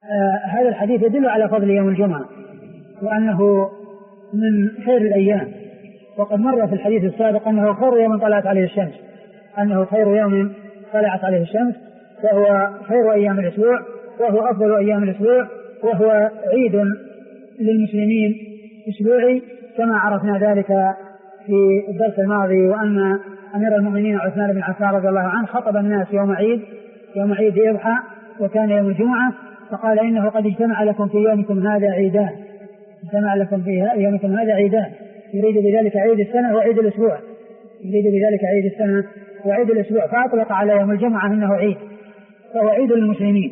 هذا الحديث يدل على فضل يوم الجمعة وأنه من خير الأيام. وقد مر في الحديث السابق أنه خير يوم طلعت عليه الشمس، أنه خير يوم طلعت عليه الشمس، فهو خير أيام الأسبوع، وهو أفضل أيام الأسبوع، وهو عيد للمسلمين أسبوعي كما عرفنا ذلك في الدرس الماضي. وأن أمير المؤمنين عثمان بن عفان رضي الله عنه خطب الناس يوم عيد يضحى وكان يوم الجمعة، فقال إنه قد اجتمع لكم في يومكم هذا عيدان، اجتمع لكم في يومكم هذا عيدان، يريد بذلك عيد السنة وعيد الأسبوع، يريد بذلك عيد السنة وعيد الأسبوع، فأطلق على يوم الجمعة أنه عيد، فهو عيد للمسلمين.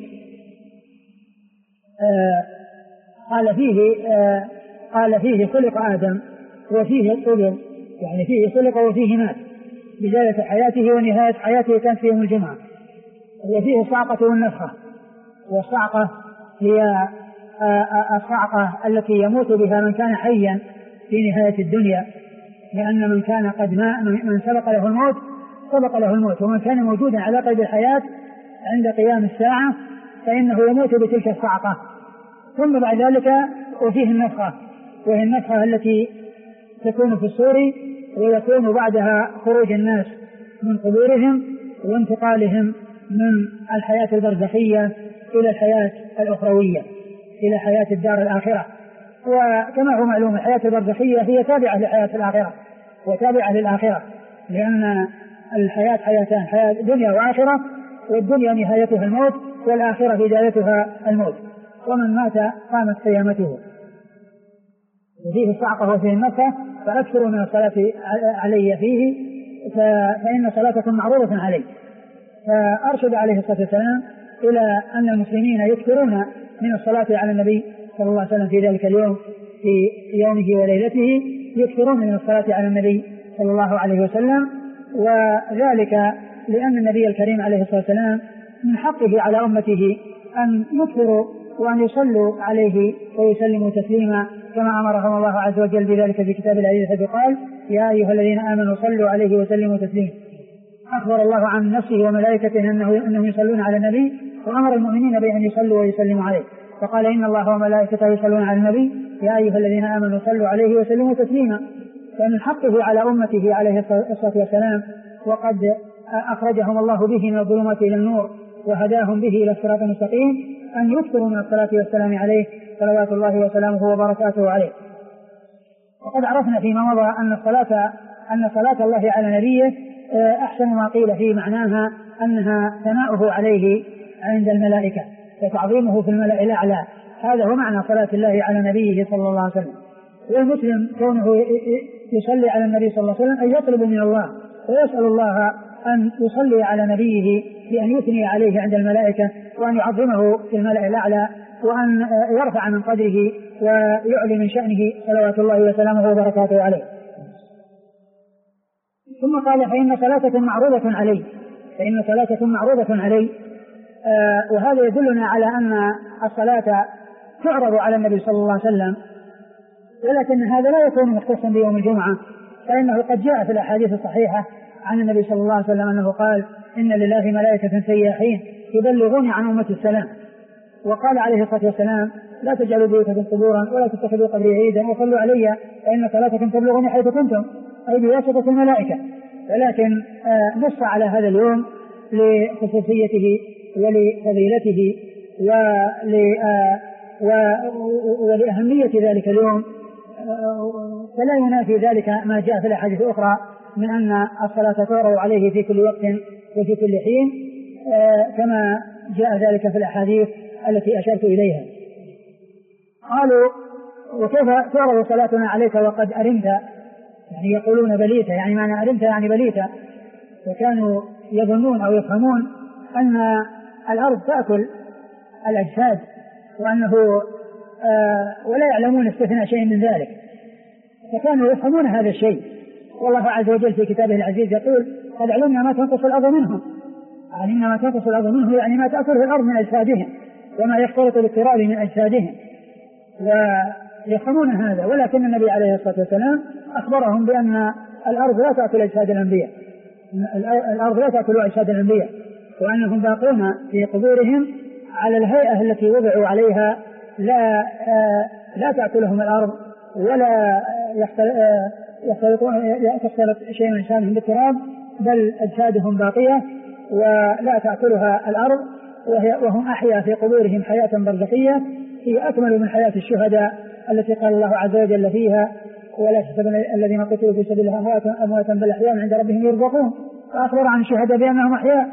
قال فيه خلق آدم وفيه قبض، يعني فيه خلق وفيه مات، بداية حياته ونهاية حياته كانت في يوم الجمعة. وفيه الصعقة والنفخة، والصعقة هي الصعقة التي يموت بها من كان حيا في نهاية الدنيا، لأن من كان من سبق له الموت، ومن كان موجودا على قيد الحياة عند قيام الساعة فإنه يموت بتلك الصعقة. ثم بعد ذلك وفيه النفخة، وهي النفخة التي تكون في الصور، ويكون بعدها خروج الناس من قبورهم وانتقالهم من الحياة البرزخية إلى الحياة الأخروية، إلى حياة الدار الآخرة. وكما هو معلوم الحياة البرزخية هي تابعة لحياة الآخرة وتابعة للآخرة، لأن الحياة حياتان، حياة دنيا وآخرة، والدنيا نهايتها الموت والآخرة بدايتها الموت، ومن مات قامت قيامته. وفيه الصعقة وفيه النفخة، فأكثروا من الصلاة علي فيه فإن صلاتكم معروضة علي. فأرشد عليه الصلاة والسلام إلى أن المسلمين يكثرون من الصلاة على النبي صلى الله عليه وسلم في ذلك اليوم، في يومه وليلته، يكثرون من الصلاة على النبي صلى الله عليه وسلم. وذلك لأن النبي الكريم عليه الصلاة والسلام من حقه على أمته أن يكثروا وأن يصلوا عليه ويسلموا تسليما، كما أمرهم الله عز وجل بذلك في كتاب العزيز، حيث قال: يا أيها الذين آمنوا صلوا عليه وسلموا تسليما. أخبر الله عن نفسه وملائكته أنهم يصلون على النبي، وأمر المؤمنين بأن يصلوا ويسلموا عليه، فقال: إن الله وملائكته يصلون على النبي يا أيها الذين آمنوا صلوا عليه وسلموا تسليما. فمن حقه على أمته عليه الصلاة والسلام، وقد أخرجهم الله به من الظلمات إلى النور وهداهم به إلى الصراط المستقيم، أن يكثروا من الصلاة والسلام عليه صلوات الله وسلامه وبركاته عليه. وقد عرفنا فيما مضى أن صلاة الله على نبيه أحسن ما قيل في معناها أنها ثناؤه عليه عند الملائكة وتعظيمه في الملأ الأعلى. هذا هو معنى صلاة الله على نبيه صلى الله عليه وسلم. والمسلم كونه يصلي على النبي صلى الله عليه وسلم أن يطلب من الله ويسأل الله أن يصلي على نبيه بأن يثني عليه عند الملائكة، وأن يعظمه في الملأ الأعلى، وأن يرفع من قدره ويعلي من شأنه صلوات الله وسلامه وبركاته عليه. ثم قال: فإن صلاتكم معروضة علي. وهذا يدلنا على أن الصلاة تعرض على النبي صلى الله عليه وسلم، ولكن هذا لا يكون مختصا بيوم الجمعة، فإنه قد جاء في الأحاديث الصحيحة عن النبي صلى الله عليه وسلم أنه قال: إن لله ملائكة سياحين يبلغون عن أمة السلام. وقال عليه الصلاة والسلام: لا تجعلوا بيوتكم قبورا ولا تتخذوا قبري عيدا وصلوا علي فإن صلاتكم تبلغني حيث كنتم، أي بواسطة الملائكة. ولكن نص على هذا اليوم لخصوصيته ولفضيلته ولأهمية ذلك اليوم، فلا ينافي ذلك ما جاء في الأحاديث الأخرى من أن الصلاة تعرض عليه في كل وقت وفي كل حين، كما جاء ذلك في الأحاديث التي أشرت إليها. قالوا: وكيف تعرض صلاتنا عليك وقد أرمت؟ يعني يقولون بليت، يعني معنى أرمت يعني بليت. وكانوا يظنون أو يفهمون أن الأرض تأكل الأجساد، وأنه ولا يعلمون استثناء شيء من ذلك، فكانوا يفهمون هذا الشيء. والله عز وجل في كتابه العزيز يقول: قد علمنا ما تنقص الأرض منهم. علمنا ما تنقص الأرض منه يعني ما تأكله الأرض من أجسادهم وما يختلط بالتراب من أجسادهم، ويفهمون هذا. ولكن النبي عليه الصلاة والسلام أخبرهم بأن الأرض لا تأكل أجساد الأنبياء، الأرض لا تأكل أجساد الأنبياء، وأنهم باقون في قبورهم على الهيئة التي وضعوا عليها، لا تأكلهم الأرض ولا يختلط شيء من أجسامهم بالتراب، بل أجسادهم باقية ولا تأكلها الأرض، وهم أحيا في قبورهم حياة برزخية هي أكمل من حياة الشهداء التي قال الله عز وجل فيها: ولا تحسبن الذين قتلوا في سبيل الله أمواتا بل أحياء عند ربهم يرزقون. فأخبر عن الشهداء بأنهم أحياء،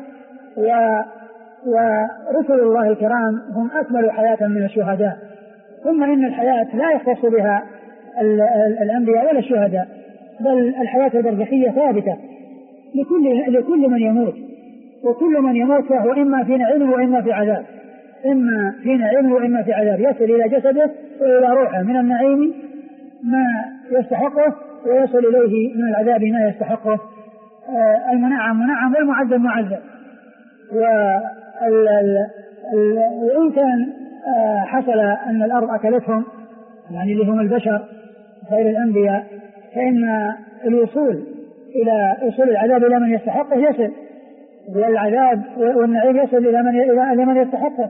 ورسل الله الكرام هم أكمل حياة من الشهداء. ثم إن الحياة لا يختص بها الأنبياء ولا الشهداء، بل الحياة البرزخية ثابتة لكل من يموت، وكل من يموت فهو إما في نعيم وإما في عذاب، إما في نعيم وإما في عذاب، يصل إلى جسده وإلى روحه من النعيم ما يستحقه، ويصل إليه من العذاب ما يستحقه. المنعم منعم والمعذب معذب. وإن كان حصل أن الأرض أكلتهم، يعني اللي هم البشر غير الأنبياء، فإن الوصول إلى وصول العذاب إلى من يستحقه يصل، والعذاب والنعيم يصل إلى من يستحقه،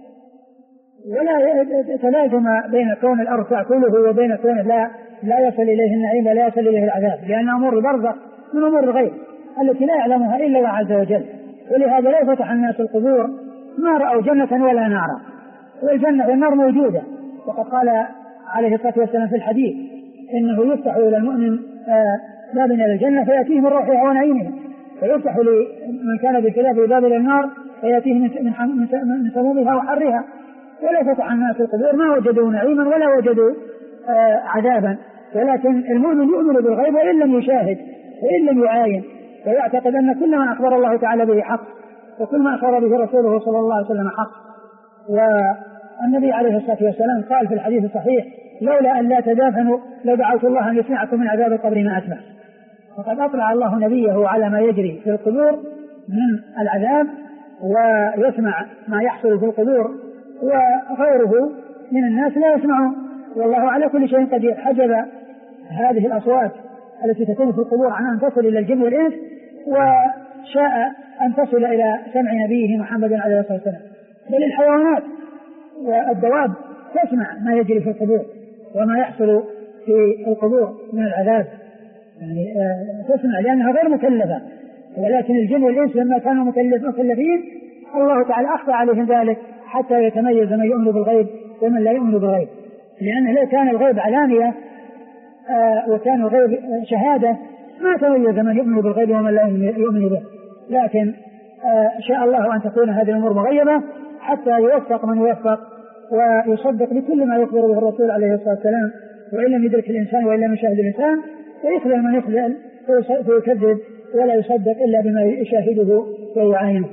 ولا تلازم بين كون الأرض تأكله وبين كون لا يصل إليه النعيم ولا يصل إليه العذاب، لأن أمور البرزخ من أمور الغيب التي لا يعلمها إلا الله عز وجل. ولهذا لو فتح الناس القبور ما رأوا جنة ولا نارا، والجنة والنار موجودة. وقد قال عليه الصلاة والسلام في الحديث: إنه يفتح إلى المؤمن باب إلى الجنة فيأتيه من روحها ونعيمها، ويفتح لمن كان بخلاف باب إلى النار فيأتيه من سمومها وحرها. ولا فتح الناس القبور ما وجدوا نعيما ولا وجدوا عذابا، ولكن المؤمن يؤمن بالغيب وإن لم يشاهد وإن لم يعاين، ويعتقد أن كل ما أخبر الله تعالى به حق، وكل ما أخبر به رسوله صلى الله عليه وسلم حق. والنبي عليه الصلاة والسلام قال في الحديث الصحيح: لولا أن لا تدافنوا لدعوت الله أن يسمعكم من عذاب القبر ما أسمع. وقد أطلع الله نبيه على ما يجري في القبور من العذاب، ويسمع ما يحصل في القبور، وغيره من الناس لا يسمعون، والله على كل شيء قدير. حجب هذه الأصوات التي تكون في القبور عن أن تصل إلى الجن والإنس، وشاء أن تصل إلى سمع نبيه محمد عليه الصلاة والسلام. بل الحيوانات والدواب تسمع ما يجري في القبور وما يحصل في القبور من العذاب، يعني تسمع لأنها غير مكلفة. ولكن الجن والإنس لما كانوا مكلفين الله تعالى أخفى عليهم ذلك حتى يتميز من يؤمن بالغيب ومن لا يؤمن بالغيب. لأن لو كان الغيب علانية وكان الغيب شهادة ما تميز من يؤمن بالغيب ومن لا يؤمن به، لكن شاء الله أن تكون هذه الأمور مغيبة حتى يوفق من يوفق ويصدق بكل ما يخبر به الرسول عليه الصلاة والسلام، وإن لم يدرك الإنسان وإن لم يشاهد الإنسان فيخذل من يخذل فيكذب ولا يصدق إلا بما يشاهده ويعاينه.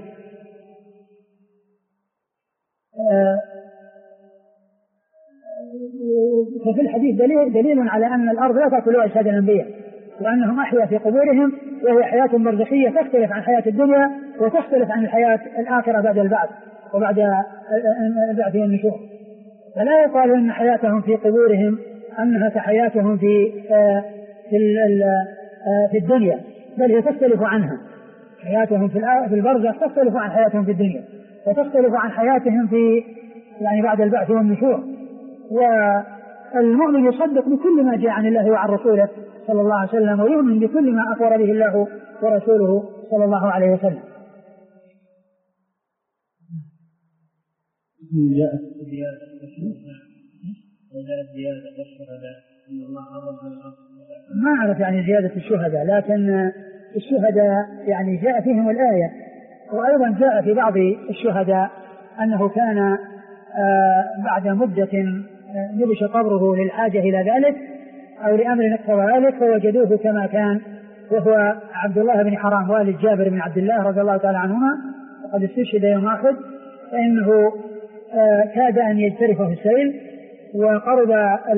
ففي الحديث دليل على أن الأرض لا تأكل أجساد الأنبياء، وأنهم أحيا في قبورهم، وهي حياة برزخية تختلف عن حياة الدنيا وتختلف عن الحياة الآخرة بعد البعث وبعد البعث والنشور. فلا يقال أن حياتهم في قبورهم أنها كحياتهم في الدنيا، بل هي تختلف عنها. حياتهم في البرزخ تختلف عن حياتهم في الدنيا، وتختلف عن حياتهم في يعني بعد البعث والنشور. والمؤمن يصدق بكل ما جاء عن الله وعن رسوله صلى الله عليه وسلم، ويؤمن بكل ما أخبر به الله ورسوله صلى الله عليه وسلم. ما أعرف يعني زيادة الشهداء، لكن الشهداء يعني جاء فيهم الآية، وأيضا جاء في بعض الشهداء أنه كان بعد مدة نبش قبره للحاجة إلى ذلك أو لأمر اقتضى ذلك فوجدوه كما كان، وهو عبد الله بن حرام والد جابر بن عبد الله رضي الله تعالى عنهما، وقد استشهد يوم أحد، فإنه كاد أن يجترفه السيل، وقرب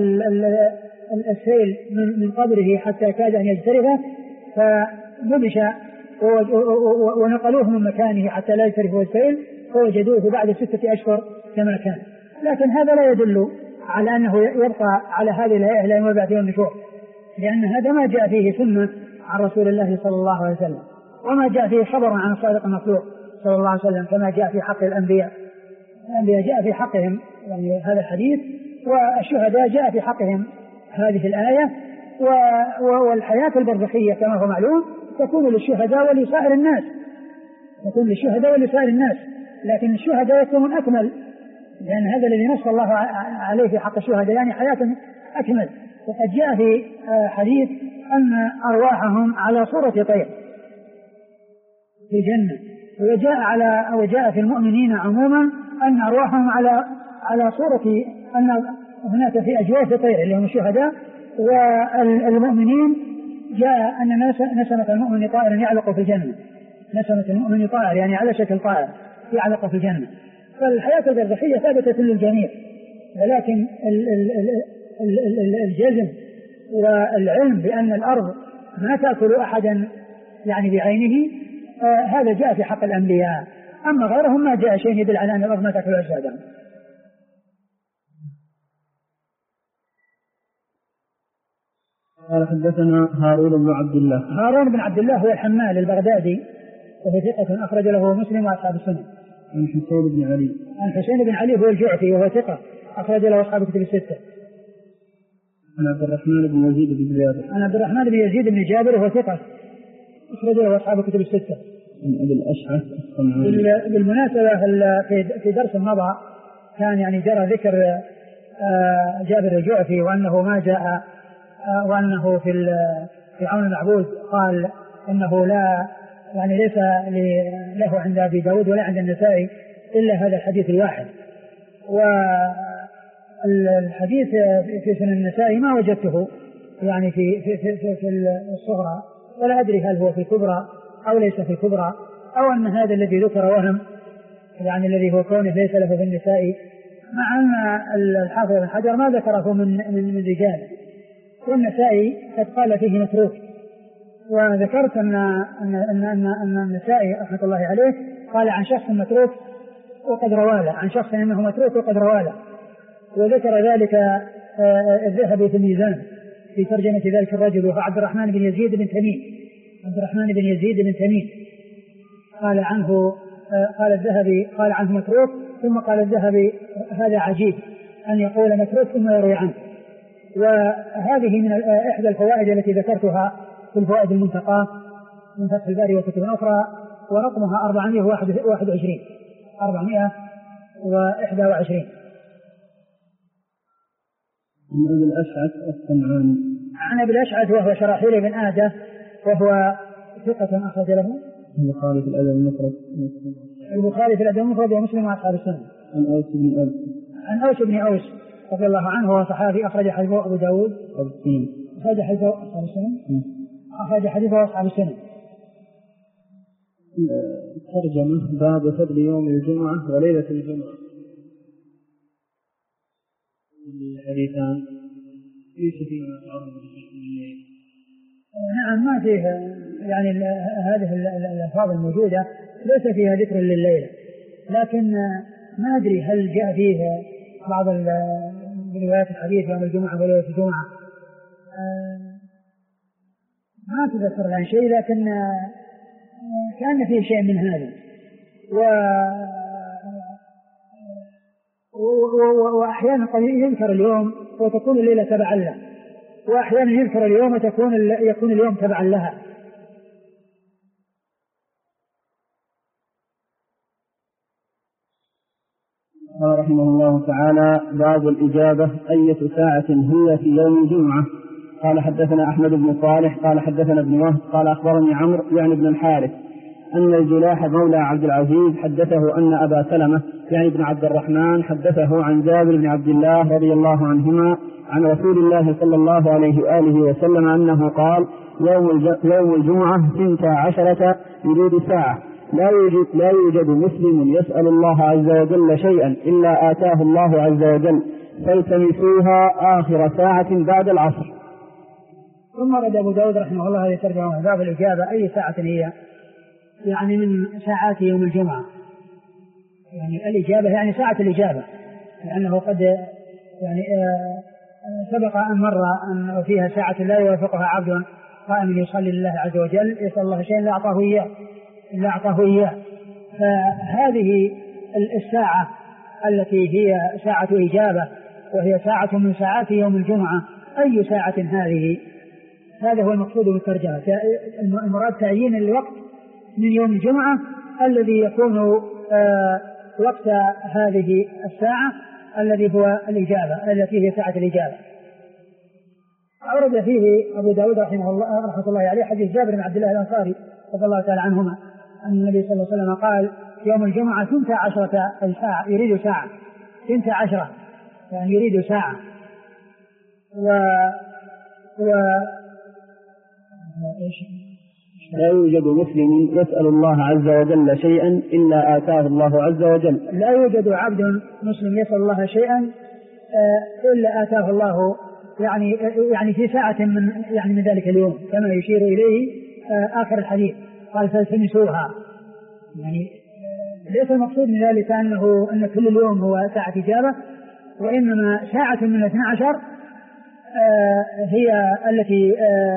السيل من قبره حتى كاد أن يجترفه، فنبش ونقلوه من مكانه حتى لا يجترفه السيل، فوجدوه بعد 6 أشهر كما كان. لكن هذا لا يدل على أنه يبقى على هذه الهيئة إلى يوم البعث والنشور، لأن هذا ما جاء فيه سنة عن رسول الله صلى الله عليه وسلم، وما جاء فيه خبر عن الصادق المصدوق صلى الله عليه وسلم كما جاء في حق الأنبياء. الأنبياء جاء في حقهم يعني هذا الحديث، والشهداء جاء في حقهم هذه الآية. والحياة البرزخية كما هو معلوم تكون للشهداء ولسائر الناس، تكون للشهداء ولسائر الناس، لكن الشهداء يكونون أكمل، لأن هذا الذي نص الله عليه في حق الشهداء يعني حياة أكمل. وقد جاء في حديث أن أرواحهم على صورة طير في الجنة، وجاء في المؤمنين عموما أن أرواحهم على صورة أن هناك في أجواف طير اللي هم الشهداء، والمؤمنين جاء أن نسمة المؤمن طائر يعلق في الجنة، نسمة المؤمن طائر يعني على شكل طائر يعلق في الجنة. فالحياة البرزخية ثابتة للجميع، ولكن الجزم والعلم بأن الأرض ما تأكل أحدا يعني بعينه هذا جاء في حق الأنبياء، أما غيرهم ما جاء شيء يدل على أن الأرض ما تأكل أجسادهم. قال حدثنا هارون بن عبد الله. هارون بن عبد الله هو الحمال البغدادي وهو ثقة أخرج له مسلم وأصحاب السنة. عن حسين بن علي. عن حسين بن علي هو الجعفي وهو ثقة أخرج له أصحاب الكتب الستة. عن عبد الرحمن بن يزيد بن جابر. عن عبد الرحمن بن يزيد بن جابر وهو ثقة أخرج له أصحاب الكتب الستة. عن أبي الأشعث الصنعاني. بالمناسبة في درس مضى كان يعني جرى ذكر جابر الجعفي وأنه ما جاء، وأنه في عون المعبود قال إنه لا يعني ليس له عند أبي داود ولا عند النسائي إلا هذا الحديث الواحد. والحديث في سنن النسائي ما وجدته يعني في الصغرى، ولا أدري هل هو في الكبرى أو ليس في الكبرى، أو أن هذا الذي ذكر وهم يعني الذي هو كونه ليس له في النسائي، مع أن الحافظ بن حجر ما ذكره من رجال، والنسائي قد قال فيه متروك. وذكرت أن النسائي رحمة الله عليه قال عن شخص متروك وقد رواله، عن شخص أنه متروك وقد رواله، وذكر ذلك الذهبي في الميزان في ترجمة ذلك الرجل وهو عبد الرحمن بن يزيد بن تميم. عبد الرحمن بن يزيد بن تميم قال عنه، قال الذهبي قال عنه متروك، ثم قال الذهبي هذا عجيب أن يقول متروك ثم يروي عنه. وهذه من إحدى الفوائد التي ذكرتها في الفوائد المنتقاة من فتح الباري وكتب أخرى، ورقمها 421. عن أبي الأشعث الصنعاني. عن أبي الأشعث وهو شراحيل بن آدة وهو ثقة أخرج له البخاري في الأدب المفرد. البخاري في الأدب المفرد ومسلم وأصحاب السنة. عن أوس بن أوس. عن أوس بن أوس رضي الله عنه وهو صحابي أخرج حديثه أبو داود. أخرج حديثه أصحاب السنة. أخرج حديثه أصحاب السنة. ترجمة باب فضل يوم الجمعة وليلة الجمعة. الحديثان ليس فيما تعرض من الليل. نعم ما فيه يعني هذه الألفاظ الموجودة ليس فيها ذكر لليلة، لكن ما أدري هل جاء فيه بعض روايات الحديث يوم الجمعة وليلة الجمعة، ما تذكر الآن شيء، لكن كان فيه شيء من هذا. وأحيانا قد يذكر اليوم وتكون الليلة تبعا له، وأحيانا يذكر اليوم ويكون اليوم تبعا لها. قال رحمه الله تعالى: باب الإجابة أية ساعة هي في يوم الجمعة. قال حدثنا أحمد بن صالح قال حدثنا ابن وهب قال أخبرني عمرو يعني بن الحارث أن الجلاح مولى عبد العزيز حدثه أن أبا سلمة يعني بن عبد الرحمن حدثه عن جابر بن عبد الله رضي الله عنهما عن رسول الله صلى الله عليه وآله وسلم أنه قال: يوم الجمعة 12 يريد ساعة لا يوجد مسلم يسأل الله عز وجل شيئا إلا آتاه الله عز وجل فالتمسوها آخر ساعة بعد العصر. ثم رد أبو داود رحمه الله يترجم باب الإجابة أي ساعة هي، يعني من ساعات يوم الجمعة، يعني الإجابة يعني ساعة الإجابة، لأنه قد يعني سبق أن مر أن فيها ساعة لا يوافقها عبد قائم يصلي لله عز وجل يسأل الله شيئا لا أعطاه إياه. فهذه الساعة التي هي ساعة إجابة وهي ساعة من ساعات يوم الجمعة، أي ساعة هذه؟ هذا هو المقصود بالترجمة، المراد تعيين الوقت من يوم الجمعة الذي يكون وقت هذه الساعة الذي هو الإجابة التي هي ساعة الإجابة. أورد فيه أبو داود رحمه الله عليه حديث جابر بن عبد الله الأنصاري رضي الله تعالى عنهما أن النبي صلى الله عليه وسلم قال يوم الجمعة 12 ساعة، يريد ساعة 12 يعني يريد ساعة. لا يوجد مسلم يسأل الله عز وجل شيئا إلا آتاه الله عز وجل. لا يوجد عبد مسلم يسأل الله شيئا إلا آتاه الله، يعني في ساعة من ذلك اليوم، كما يشير إليه آخر الحديث قال فالتمسوها. يعني ليس المقصود من ذلك أن كل اليوم هو ساعة إجابة، وإنما ساعة من 12 هي التي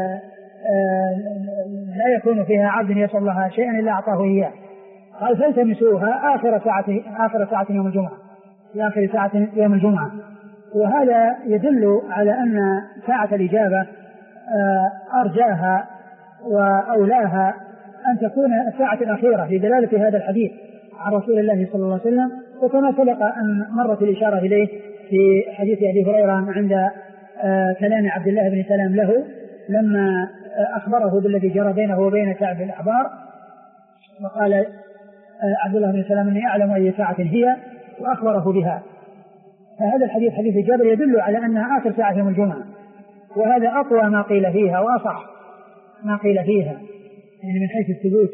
لا يكون فيها عبد يسأل الله شيئا إلا أعطاه إياه. قال فالتمسوها آخر ساعة يوم الجمعة، في آخر ساعة يوم الجمعة. وهذا يدل على أن ساعة الإجابة أرجاها وأولاها أن تكون الساعة الأخيرة لدلالة هذا الحديث عن رسول الله صلى الله عليه وسلم، وكما سبق أن مرت الإشارة إليه في حديث أبي هريرة عند كلام عبد الله بن سلام له لما أخبره بالذي جرى بينه وبين كعب الأحبار، وقال عبد الله بن سلام إني أعلم أي ساعة هي وأخبره بها. فهذا الحديث حديث جابر يدل على أنها آخر ساعة يوم الجمعة، وهذا أقوى ما قيل فيها وأصح ما قيل فيها يعني من حيث الثبوت.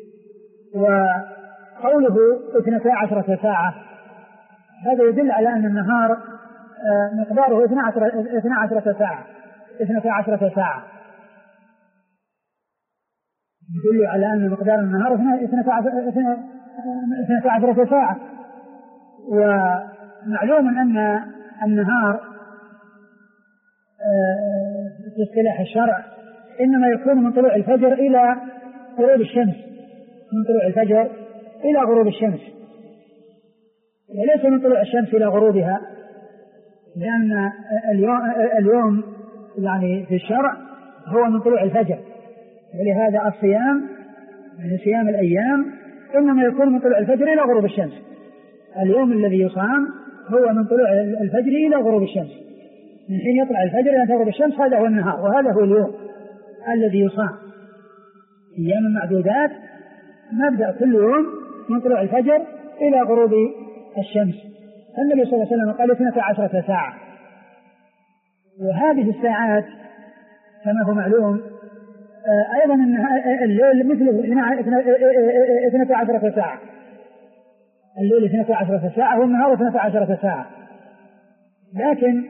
وقوله 12 ساعة هذا يدل على أن النهار مقداره 12 ساعة، 12 ساعة يدل على أن مقدار النهار 12 ساعة. ومعلوم أن النهار في اصطلاح الشرع إنما يكون من طلوع الفجر إلى غروب الشمس، من طلوع الفجر إلى غروب الشمس، وليس من طلوع الشمس إلى غروبها، لأن اليوم يعني في الشرع هو من طلوع الفجر، ولهذا الصيام من صيام الأيام إنما يكون من طلوع الفجر إلى غروب الشمس. اليوم الذي يصام هو من طلوع الفجر إلى غروب الشمس، من حين يطلع الفجر إلى غروب الشمس، هذا هو النهار، وهذا هو اليوم الذي يصام. أيام معدودات نبدأ كل يوم من طلوع الفجر إلى غروب الشمس. النبي صلى الله عليه وسلم قال 12 ساعة، وهذه الساعات كما هو معلوم أيضا الليل مثله 12 ساعة، الليل 12 ساعة والنهار 12 ساعة، لكن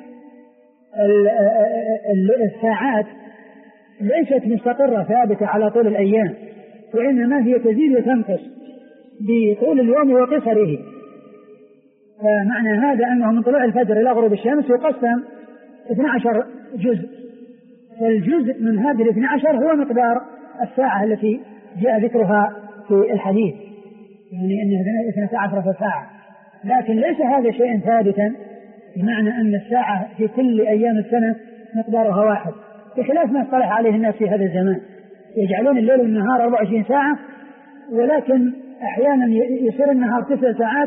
الساعات ليست مستقرة ثابتة على طول الأيام، وإنما هي تزيد وتنقص بطول اليوم وقصره. فمعنى هذا أنه من طلوع الفجر إلى غروب الشمس يقسم 12 جزء، فالجزء من هذه 12 هو مقدار الساعة التي جاء ذكرها في الحديث، يعني أنها 12 ساعة، لكن ليس هذا شيئا ثابتا، بمعنى أن الساعة في كل أيام السنة مقدارها واحد، بخلاف ما اصطلح عليه الناس في هذا الزمان، يجعلون الليل والنهار 24 ساعة، ولكن أحيانا يصير النهار 9 ساعات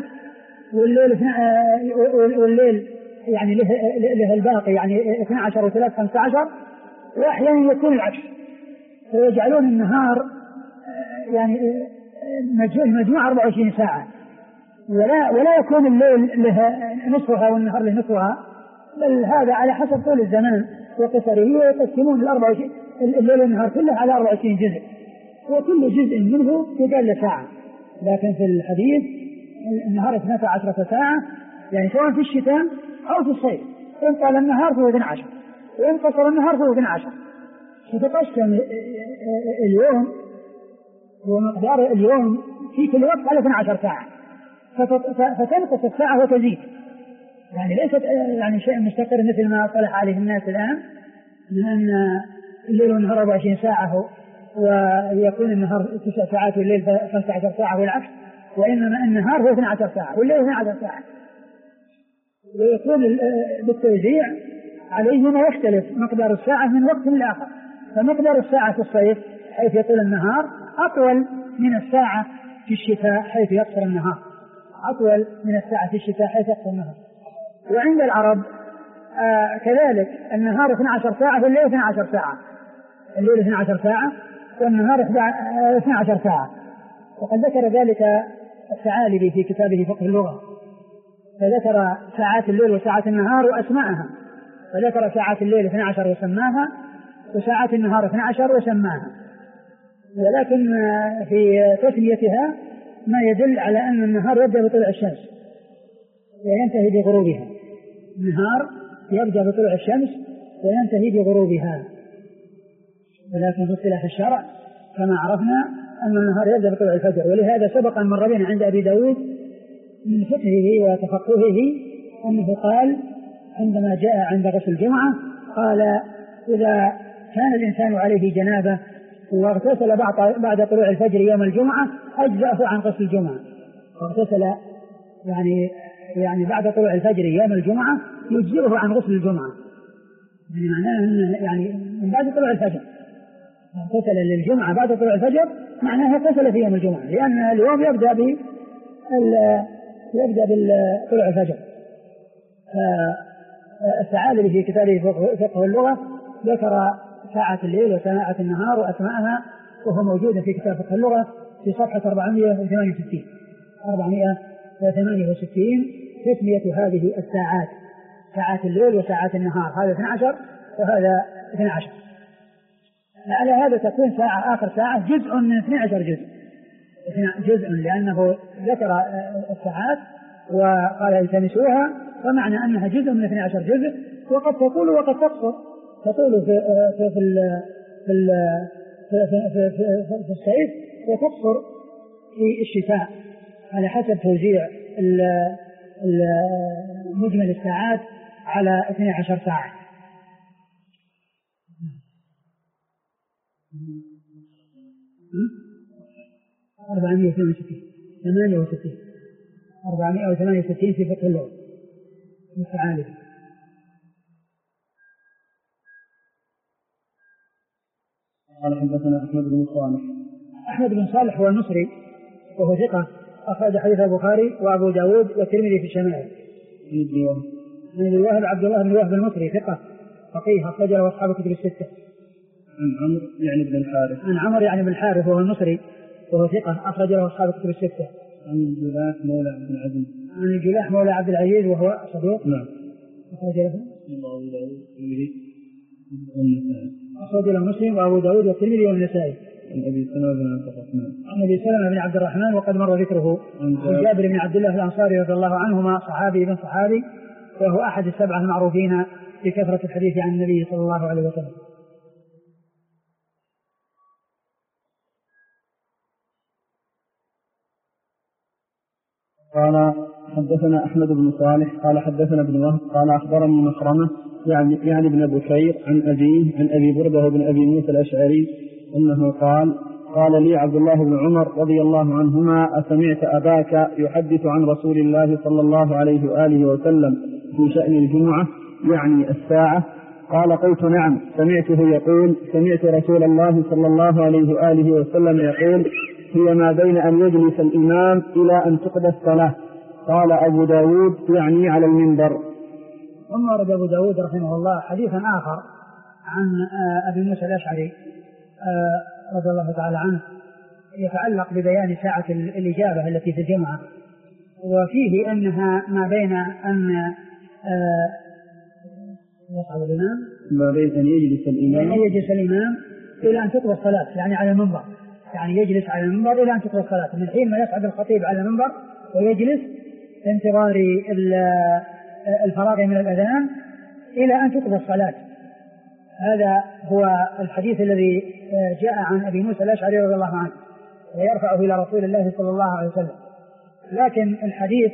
والليل يعني له الباقي يعني 12 و3 15، وأحيانا يكون العكس، فيجعلون النهار يعني مجموعة 24 ساعة، ولا يكون الليل له نصفها والنهار له نصفها، بل هذا على حسب طول الزمان وقصره، ويقسمون الليل والنهار كله على 24 جزء، وكل جزء منه يقال له ساعة. لكن في الحديث النهار 12 ساعة، يعني سواء في الشتاء أو في الصيف، إن طال النهار فهو 12 وإن قصر النهار فهو 12. فتقسم اليوم ومقدار اليوم في كل وقت على 12 ساعة، فتنقص الساعة وتزيد، يعني ليست يعني شيء مستقر مثل ما طلع عليه الناس الآن، لأن الليل والنهار 24 ساعة ويكون النهار 9 ساعات والليل 15 ساعة والعكس، وإنما النهار هو 12 ساعة والليل 12 ساعة، ويكون بالتوزيع عليهما يختلف مقدار الساعة من وقت لآخر. فمقدار الساعة في الصيف حيث يطول النهار أطول من الساعة في الشتاء حيث يقصر النهار، أطول من الساعة في الشتاء حيث يقصر النهار. وعند العرب كذلك النهار 12 ساعة والليل 12 ساعة، الليل 12 ساعة والنهار 12 ساعة. وقد ذكر ذلك الثعالبي في كتابه فقه اللغة، فذكر ساعات الليل وساعات النهار وأسماءها، فذكر ساعات الليل 12 وسماها، وساعات النهار 12 وسماها. ولكن في تسميتها ما يدل على أن النهار يبدأ بطلوع الشمس وينتهي بغروبها. النهار يبدأ بطلوع الشمس وينتهي بغروبها، ولكن في اصطلاح الشرع كما عرفنا أن النهار يبدأ بطلوع الفجر. ولهذا سبق أن مر بنا عند أبي داود من فقهه وتفقهه أنه قال عندما جاء عند غسل الجمعة قال: إذا كان الإنسان عليه جنابة واغتسل بعد طلوع الفجر يوم الجمعة أجزأه عن غسل الجمعة. واغتسل يعني بعد طلوع الفجر يوم الجمعة يجزئه عن غسل الجمعة، يعني معناه يعني من بعد طلوع الفجر. اغتسل للجمعة بعد طلوع الفجر معناه اغتسل في يوم الجمعة، لأن اليوم يبدأ بطلوع الفجر. الثعالبي في كتابه فقه اللغة ذكر ساعة الليل وساعة النهار وأسماءها، وهو موجود في كتاب فقه اللغة في صفحة 468 تسمية هذه الساعات ساعات الليل وساعات النهار، هذا 12 وهذا 12. على هذا تكون ساعة آخر ساعة جزء من 12 جزء لأنه ذكر الساعات وقال التمسوها، فمعنى أنها جزء من 12 جزء، وقد تطول وقد تقصر، تطول في الصيف وتقصر في الشتاء على حسب توزيع مجمل الساعات على 12 ساعة. 468 في فقه اللغة الثعالبي. قال حدثنا أحمد بن صالح هو المصري وهو ثقة، أخرج حديث البخاري وأبو داود والترمذي في الشمائل. من الوهب عبد الله بن الوهب المصري ثقة فقيه، أخرج له أصحاب الكتب الستة. عن عمرو يعني بن الحارث وهو المصري وهو ثقة، أخرج له أصحاب الكتب الستة. عن الجلاح مولى عبد العزيز وهو صدوق. نعم. أخرج له مسلم وأبو داود والترمذي والنسائي. عن أبي سلمة بن عبد الرحمن وقد مر ذكره. عن جابر بن عبد الله الأنصاري رضي الله عنهما، صحابي بن صحابي، وهو أحد السبعة المعروفين بكثرة الحديث عن النبي صلى الله عليه وسلم. قال حدثنا أحمد بن صالح قال حدثنا ابن وهب قال أخبرني مخرمة يعني ابن بكير عن أبيه عن أبي بردة بن أبي موسى الأشعري أنه قال لي عبد الله بن عمر رضي الله عنهما: أسمعت أباك يحدث عن رسول الله صلى الله عليه وآله وسلم في شأن الجمعة يعني الساعة؟ قال: قلت: نعم، سمعته يقول: سمعت رسول الله صلى الله عليه وآله وسلم يقول: هي ما بين أن يجلس الإمام إلى أن تقضى الصلاة. قال أبو داود: يعني على المنبر. ثم ورد أبو داود رحمه الله حديثا آخر عن أبي موسى الأشعري رضي الله تعالى عنه يتعلق ببيان ساعة الإجابة التي في الجمعة، وفيه أنها ما بين أن يصعد الإمام ما بين أن يجلس الإمام إلى أن تقضى الصلاة، يعني على المنبر، يعني يجلس على المنبر إلى أن تقضى الصلاة، من حين ما يصعد الخطيب على المنبر ويجلس في انتظار الفراغ من الأذان إلى أن تقضى الصلاة. هذا هو الحديث الذي جاء عن أبي موسى الأشعري رضي الله عنه ويرفعه إلى رسول الله صلى الله عليه وسلم. لكن الحديث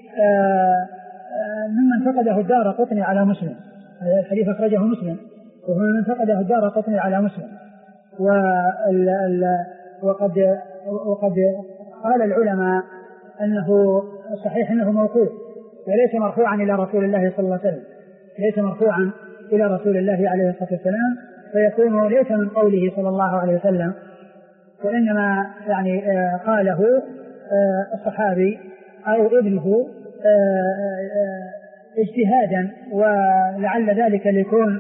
ممن فقده الدارقطني على مسلم، الحديث أخرجه مسلم، ومن فقده الدارقطني على مسلم. وقد قال العلماء أنه صحيح أنه موقوف، وليس مرفوعا إلى رسول الله صلى الله عليه وسلم، ليس مرفوعا إلى رسول الله عليه الصلاة والسلام، فيكون ليس من قوله صلى الله عليه وسلم، وإنما يعني قاله الصحابي أو ابنه اجتهادا، ولعل ذلك ليكون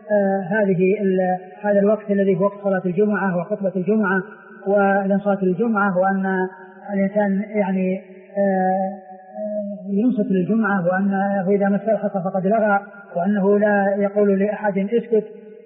هذا الوقت الذي هو وقت صلاة الجمعة وخطبة الجمعة والانصات للجمعة، وأن الإنسان يعني ينصت للجمعة، وأنه إذا مس الخطأ فقد لغى، وأنه لا يقول لأحد اسكت،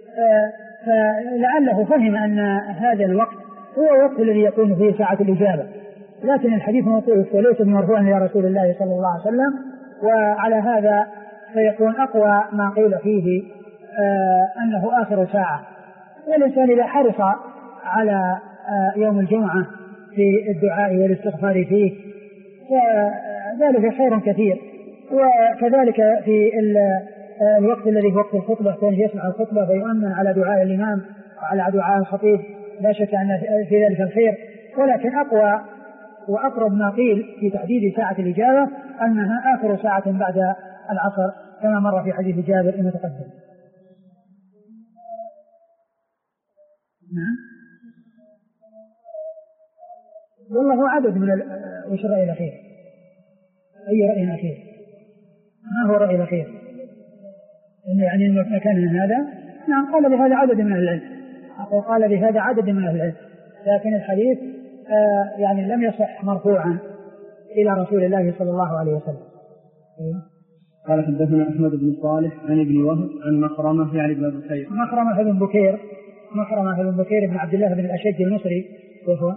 فلعله فهم أن هذا الوقت هو الوقت الذي يكون فيه ساعة الإجابة. لكن الحديث موقوف وليس مرفوعا إلى رسول الله صلى الله عليه وسلم، وعلى هذا فيكون أقوى ما قيل فيه أنه آخر ساعة. والإنسان إذا حرص على يوم الجمعة في الدعاء والاستغفار فيه فذلك خير كثير. وكذلك في الوقت الذي هو وقت الخطبة كان يسمع الخطبة فيؤمن على دعاء الإمام وعلى دعاء الخطيب، لا شك أن في ذلك الخير. ولكن أقوى وأقرب ما قيل في تحديد ساعة الإجابة أنها آخر ساعة بعد العصر، كما مر في حديث جابر المتقدم. نعم. والله هو عدد من وش الرأي الأخير؟ أي رأي أخير؟ ما هو رأي الأخير؟ إنه يعني المكان هذا، نعم قال بهذا عدد من العلم، وقال بهذا عدد من العلم، لكن الحديث يعني لم يصح مرفوعا إلى رسول الله صلى الله عليه وسلم. قال حدثنا أحمد بن صالح عن ابن وهب عن مخرمة يعني بن بكير. مخرمة بن بكير بن عبد الله بن الأشج المصري، وهو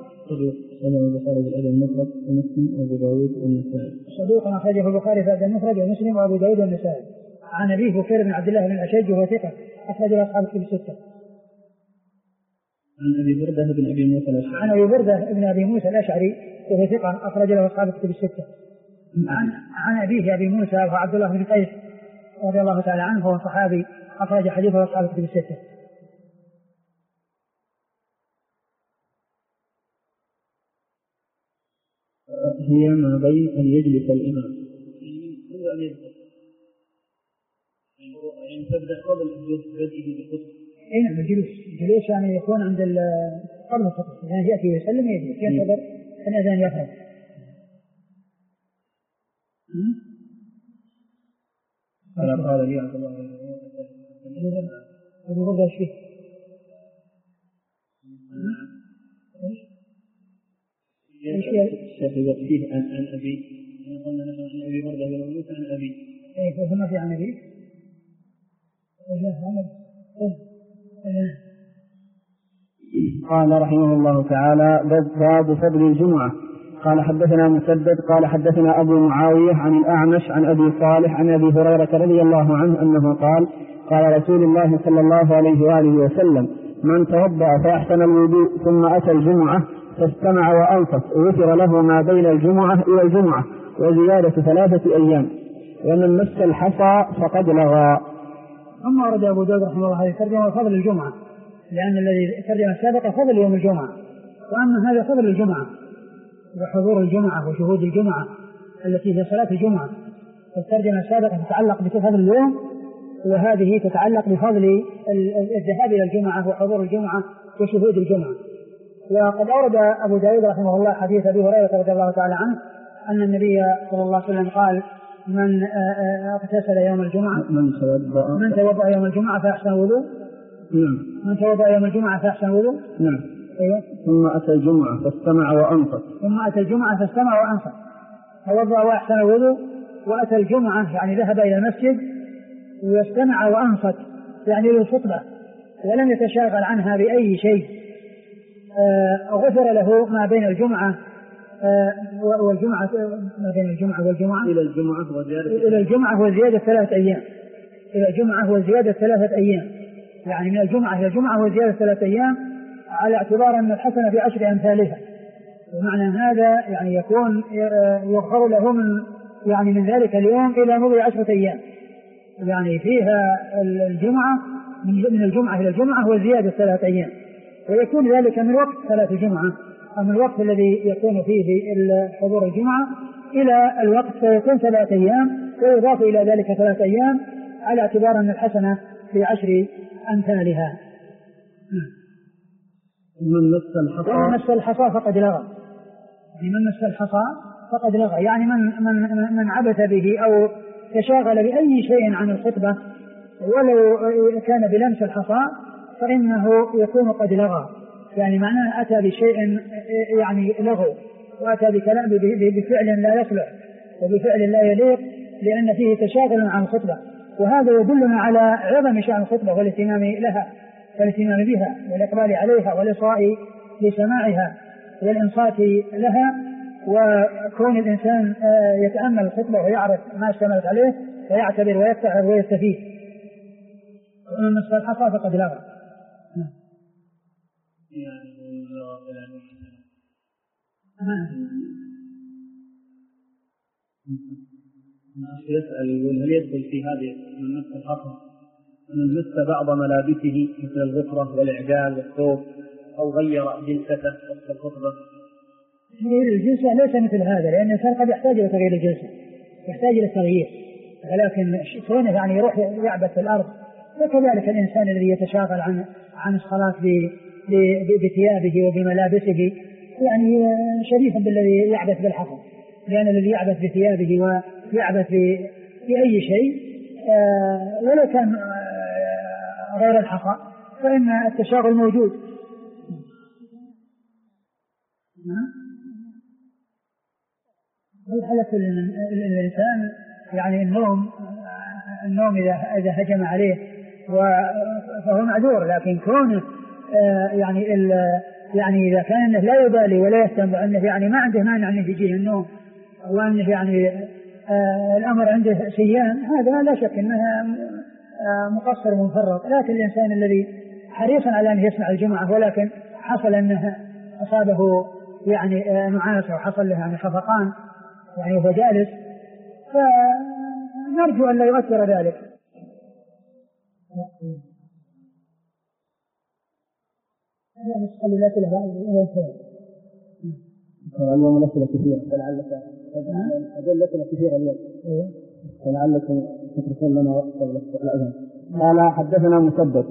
صدوق أخرجه البخاري في الأدب المفرد ومسلم وأبو داود والنسائي. عن أبيه بكير بن عبد الله بن الأشج وهو ثقة أخرجه أصحاب الكتب الستة. عن أبي بردة بن أبي موسى الأشعري. عن أبي بردة بن أبي موسى الأشعري وهو ثقة أخرج له أصحاب الكتب الستة. عن أبيه أبي موسى وهو عبد الله بن قيس رضي الله تعالى عنه، وهو صحابي أخرج حديثه أصحاب الكتب الستة. هي ما بين أن يجلس الإمام يعني تبدأ قبل بدءه بالخطبة. نعم الجلوس يعني يكون عند قبل الخطبة، يعني يأتي ويسلم يجلس ينتظر الأذان يفرغ. قال لي عبد الله أبو بردة ايش فيه؟ الشيخ يقصيه عن أبي، قلنا له عن أبي بردة بن موسى عن أبي. إيه فما في عن أبي؟ قال رحمه الله تعالى: باب فضل الجمعة. قال حدثنا مسدد قال حدثنا أبو معاوية عن الأعمش عن أبي صالح عن أبي هريرة رضي الله عنه أنه قال: قال رسول الله صلى الله عليه وآله وسلم: من توضأ فأحسن الوضوء ثم أتى الجمعة فاستمع وأنصت غفر له ما بين الجمعة إلى الجمعة وزيادة 3 أيام، ومن مس الحصى فقد لغى. ثم ورد أبو داود رحمه الله هذه الترجمة فضل الجمعة، لأن الذي الترجمة السابقة فضل يوم الجمعة، وأما هذا فضل الجمعة وحضور الجمعة وشهود الجمعة التي هي صلاة الجمعة. الترجمة السابقة تتعلق بفضل اليوم، وهذه تتعلق بفضل الذهاب إلى الجمعة وحضور الجمعة وشهود الجمعة. وقد أورد أبو داود رحمه الله حديث أبي هريرة رضي الله تعالى عنه أن النبي صلى الله عليه وسلم قال: من اغتسل يوم الجمعة من توضأ يوم الجمعة فأحسن وضوء. من توضأ يوم الجمعة فأحسن وضوء. ثم أتى الجمعة فاستمع وأنصت. توضأ وأحسن وضوء وأتى الجمعة يعني ذهب إلى المسجد واستمع وأنصت يعني للخطبة ولم يتشاغل عنها بأي شيء، غفر له ما بين الجمعة والجمعة ما بين الجمعة والجمعة إلى الجمعة وزيادة 3 أيام. إلى الجمعة وزيادة 3 أيام، يعني من الجمعة إلى الجمعة وزيادة 3 أيام، على اعتبار أن الحسنة ب10 أمثالها. ومعنى هذا يعني يكون يغفر له من ذلك اليوم إلى مضي 10 أيام، يعني فيها الجمعة من الجمعة إلى الجمعة وزيادة 3 أيام، ويكون ذلك من وقت صلاة الجمعة أو من الوقت الذي يكون فيه حضور الجمعة إلى الوقت فيكون 3 أيام، ويضاف إلى ذلك 3 أيام على اعتبار أن الحسنة ب10 أمثالها. من مس الحصى فقد لغى. من مس الحصى فقد لغى، يعني من عبث به أو تشاغل بأي شيء عن الخطبة ولو كان بلمس الحصى فإنه يكون قد لغى، يعني معناه أتى بشيء يعني لغو، وأتى بكلام بفعل لا يصلح وبفعل لا يليق، لأن فيه تشاغل عن الخطبة. وهذا يدلنا على عظم شأن الخطبة والاهتمام لها والاهتمام بها والإقبال عليها والإصغاء لسماعها والإنصات لها، وكون الإنسان يتأمل الخطبة ويعرف ما اشتملت عليه ويعتبر ويتعظ ويستفيد. ومن مس الحصى فقد لغى. يسأل يقول هل يدخل في هذه من مس الحصى من مس بعض ملابسه مثل الغفرة والإعجال والثوب أو غير جلسته وقت الخطبة؟ تغيير الجلسة ليس مثل هذا، لأن الإنسان قد يحتاج إلى تغيير الجلسة، يحتاج إلى التغيير، ولكن كونه يعني يروح يعبث في الأرض. وكذلك الإنسان الذي يتشاغل عن الصلاة بثيابه وبملابسه يعني شبيه بالذي يعبث بالحصى، لأن الذي يعبث بثيابه ويعبث بأي شيء ولو كان غير الحصى فإن التشاغل موجود. حالة الإنسان يعني النوم إذا هجم عليه فهو معذور، لكن كونه يعني إذا كان إنه لا يبالي ولا يهتم بأنه يعني ما عنده مانع أنه يجيه النوم وأنه يعني الأمر عنده سيان، هذا لا شك أنه مقصر ومفرط. لكن الإنسان الذي حريصا على أن يسمع الجمعة ولكن حصل أنه أصابه يعني نعاس وحصل له يعني خفقان يعني وهو جالس، فنرجو أن لا يؤثر ذلك. اليوم الأسئلة كثيرة فلعلك أدلتنا كثيرة اليوم فلعلكم تتركون لنا وقت قبل الأذان. قال حدثنا مسدد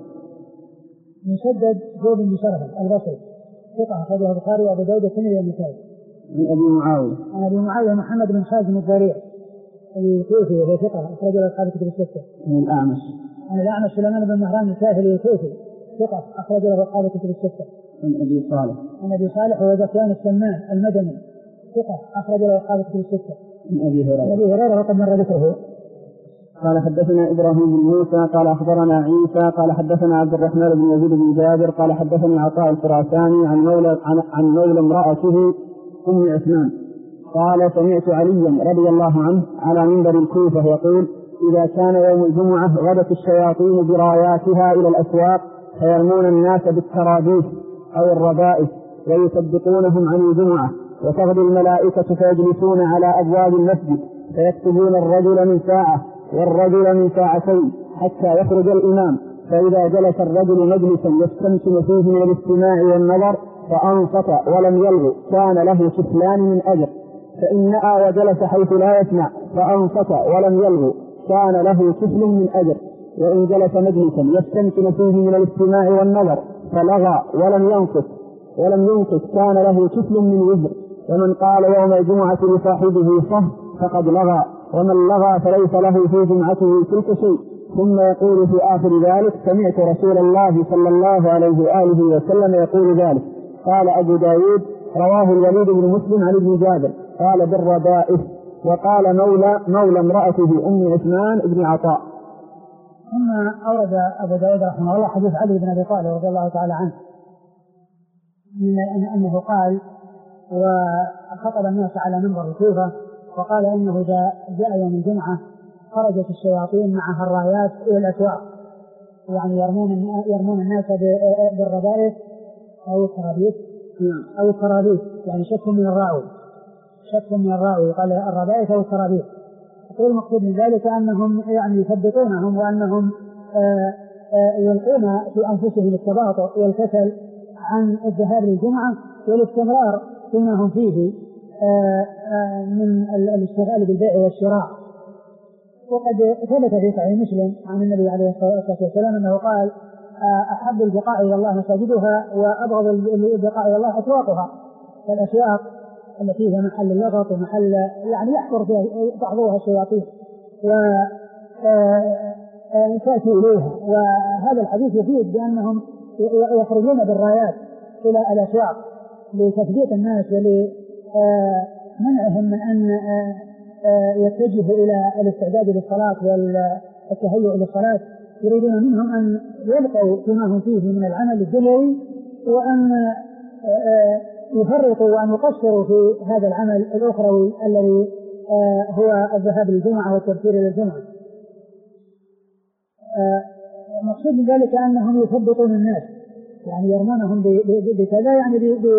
هو بن مشرف البصري ثقة أخرجه البخاري وأبو داود والترمذي والنسائي. من أبي معاوية محمد بن خازم الضريع الكوفي وهو ثقة أخرجه أصحاب الكتب الستة. من الأعمش سليمان بن مهران الكاهلي الكوفي ثقة أخرجه أصحاب الكتب الستة. من أبي صالح وهو ذكوان السمان المدني ثقة أخرجه أصحاب الكتب الستة. من أبي هريرة وقد مر ذكره. قال حدثنا إبراهيم بن موسى قال أخبرنا عيسى قال حدثنا عبد الرحمن بن يزيد بن جابر قال حدثني عطاء الخراساني عن مولى امرأته أم عثمان قال سمعت عليا رضي الله عنه على منبر الكوفة يقول إذا كان يوم الجمعة غدت الشياطين براياتها إلى الأسواق فيرمون الناس بالترابيس أو الربائس ويصدقونهم عن الجمعة، وتغدو الملائكة فيجلسون على أبواب المسجد فيكتبون الرجل من ساعة والرجل من ساعتين حتى يخرج الإمام، فإذا جلس الرجل مجلسا يستمتع فيه من الاستماع والنظر فأنصت ولم يلغ كان له كفلان من أجر، فإن نأى وجلس حيث لا يسمع فأنصت ولم يلغ كان له كفل من أجر، وإن جلس مجلسا يستمتع فيه من الاستماع والنظر فلغى ولم ينقص كان له كفل من وزر، ومن قال يوم الجمعة لصاحبه صه فقد لغى، ومن لغى فليس له في جمعته تلك شيء. ثم يقول في آخر ذلك سمعت رسول الله صلى الله عليه وآله وسلم يقول ذلك. قال أبو داود رواه الوليد بن مسلم عن ابن جابر قال بالربائس، وقال مولى امرأته أم عثمان بن عطاء. ثم أورد أبو داود رحمه الله حديث علي بن أبي طالب رضي الله تعالى عنه أنه قال وخطب الناس على منبر الكوفة وقال إنه إذا جاء يوم الجمعة خرجت الشياطين معها الرايات إلى الأسواق، يعني يرمون الناس بالربائس أو الكرابيس يعني شك من الراوي قال الربائس أو الكرابيس. يقول المقصود من ذلك أنهم يعني يثبتونهم وأنهم يلقون في أنفسهم التباطؤ والكسل عن الذهاب للجمعة والاستمرار فيما هم فيه من الاشتغال بالبيع والشراء، وقد ثبت في صحيح مسلم عن النبي عليه الصلاة والسلام أنه قال أحب البقاع إلى الله مساجدها وأبغض البقاع إلى الله أسواقها. فالأسواق التي هي محل اللغط ومحل يعني يحضر فيها تحضرها الشياطين وتأتي إليها. وهذا الحديث يفيد بأنهم يخرجون بالرايات إلى الأسواق لتثبيت الناس ولمنعهم من أن يتجهوا إلى الاستعداد للصلاة والتهيؤ للصلاة. يريدون منهم أن يبقوا فيما هم فيه من العمل الدنيوي وأن يفرطوا وأن يقصروا في هذا العمل الأخروي الذي هو الذهاب للجمعة والتبكير للجمعة. مقصود من ذلك أنهم يثبطون الناس يعني يرمونهم بكذا يعني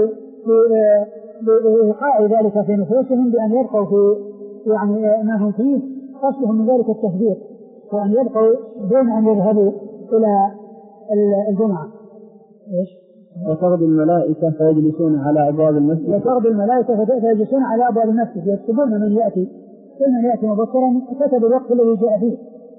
بإيقاع ذلك في نفوسهم بأن يبقوا في يعني ما هم فيه. قصدهم من ذلك التثبيط وأن يبقوا دون أن يذهبوا إلى الجمعة. وتغض الملائكة فيجلسون على أبواب المسجد. وتغض الملائكة فيجلسون على أبواب المسجد يكتبون من يأتي كل من يأتي مبكرا كتب الوقت الذي جاء فيه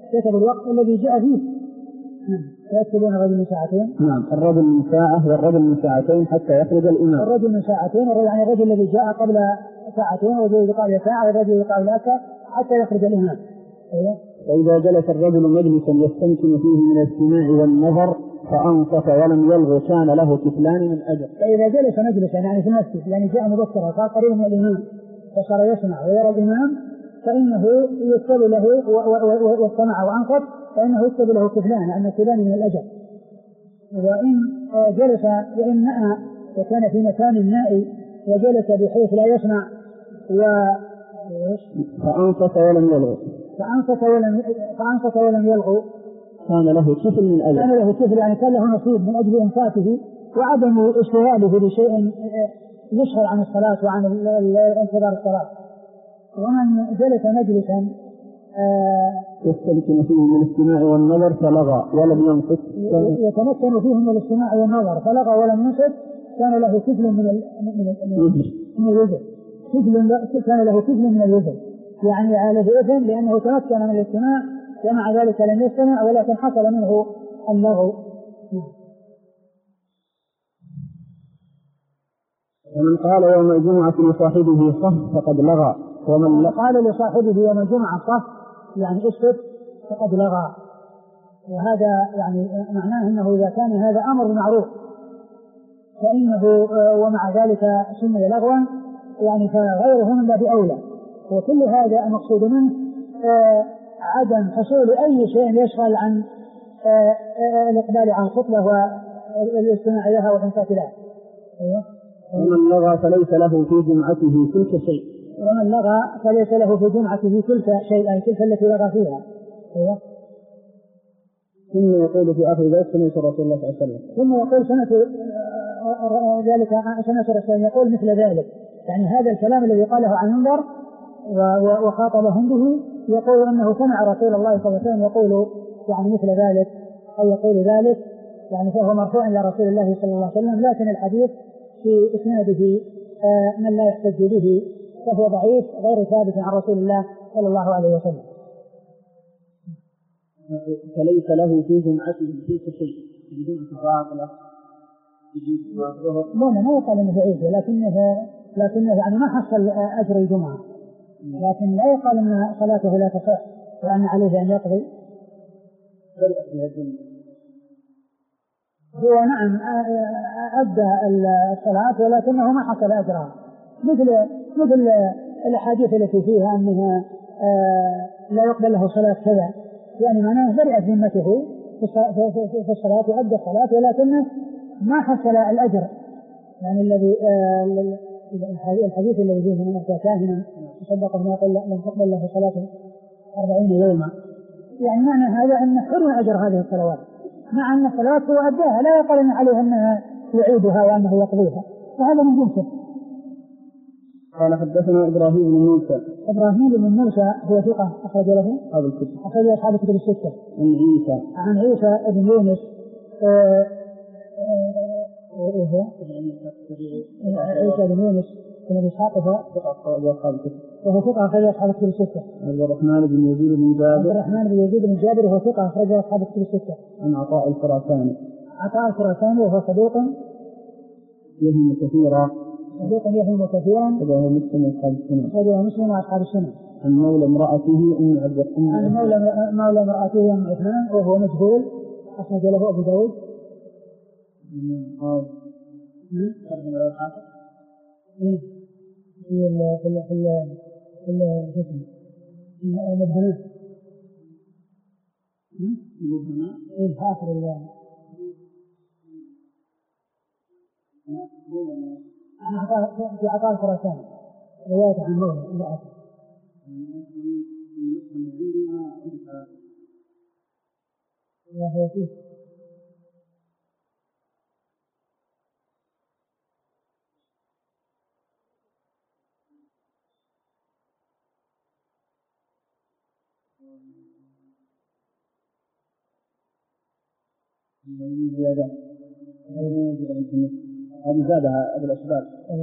فيكتبون الرجل من ساعتين. نعم الرجل من ساعة والرجل من ساعتين حتى يخرج الإمام. الرجل من ساعتين يعني الرجل الذي جاء قبل ساعتين والرجل قبل ساعة والرجل قبل حتى يخرج الإمام. وإذا جلس الرجل مجلسا يستمكن فيه من الاستماع والنظر فأنصت ولم يلغ كان له كفلان من أجر. فإذا جلس مجلسا يعني في المسجد يعني جاء مبكرا صار قريب من الإمام فصار يسمع ويرى الإمام فإنه يكتب له واستمع وأنصت فإنه يكتب له كفلان لأن كفلان من الأجر. وإن جلس وإن نأى وكان في مكان نائي وجلس بحيث لا يسمع فأنصت ولم يلغ كان له كفل من أجل. كان له كفل يعني كان له نصيب من أجل إنفاته وعدم اشتغاله بشيء يشغل عن الصلاة وعن انتظار الصلاة. ومن جلس مجلسا يستمكن فيه من الاستماع والنظر فلغى ولم ينصت يتمكن فيه من الاستماع والنظر فلغى ولم ينصت كان له كفل من الوزر. كان له كفل من الوزر يعني على إثم لأنه تمكن من الاستماع ومع ذلك لم يستمع ولكن حصل منه اللغو. ومن قال يوم الجمعة لصاحبه صح فقد لغى ومن قال لصاحبه يوم الجمعة صح يعني اسكت فقد لغى. وهذا يعني معناه أنه إذا كان هذا أمر معروف فإنه ومع ذلك سمي لغوا يعني فغيره من باب أولى. وكل هذا المقصود منه عدم حصول أي شيء يشغل عن الإقبال عن الخطبة والاستماع لها والإنصات لها. ومن لغى فليس له في جمعته تلك شيء. ومن لغى فليس له في جمعته تلك شيء أي تلك التي لغى فيها. ثم يقول في آخر ذلك سمعت رسول الله صلى الله عليه وسلم. ثم يقول سمعت رسول يقول مثل ذلك يعني هذا الكلام الذي قاله عن منبر وخاطبهم به يقول أنه سمع رسول الله صلى الله عليه وسلم يقول يعني مثل ذلك أو يقول ذلك يعني فهو مرفوع إلى رسول الله صلى الله عليه وسلم. لكن الحديث في إسناده من لا يحتج به فهو ضعيف غير ثابت عن رسول الله صلى الله عليه وسلم. فليس له في جمعته تلك شيء بدون باطلة لا ما يقال انه ضعيف لكنه يعني ما حصل اجر الجمعه لكن لا يقال ان صلاته لا تصح وان عليه ان يقضي. هو نعم ادى الصلاه ولكنه ما حصل اجرها مثل الاحاديث التي فيها انها لا يقبل له صلاه كذا يعني معناه برئت ذمته في الصلاه وادى الصلاه ولكنه ما حصل الأجر يعني الذي الحديث الذي فيه من أتى كاهنا تصدق بما قال لم تقبل له صلاة 40 يوما يعني معنى هذا أن حرم أجر هذه الصلوات مع أن الصلاة هو أداها لا يقال أن عليه أنها يعيدها وأنه يقضيها وهذا من جنسه. قال حدثنا إبراهيم بن موسى هو ثقة أخرج له أصحاب الكتب الستة. عن عيسى بن يونس عيسى بن يونس بن إسحاق وهو ثقة أخرجه أصحاب الكتب الستة. عبد الرحمن بن يزيد بن جابر. عبد الرحمن بن يزيد بن جابر وهو ثقة أخرجه أصحاب الكتب الستة. عن عطاء الخراساني. عطاء الخراساني وهو صدوق يهم كثيرا. صدوق يهم كثيرا. وهو مسلم وأصحاب السنن. وهو مسلم وأصحاب السنن. عن مولى امرأته أم عبد الرحمن. عن مولى امرأته أم عثمان وهو مجهول أخرج له أبو داود. في عطاء الخراساني رواية عن مولى امرأته. وهو فيه هذه زادها أبو الأشبال.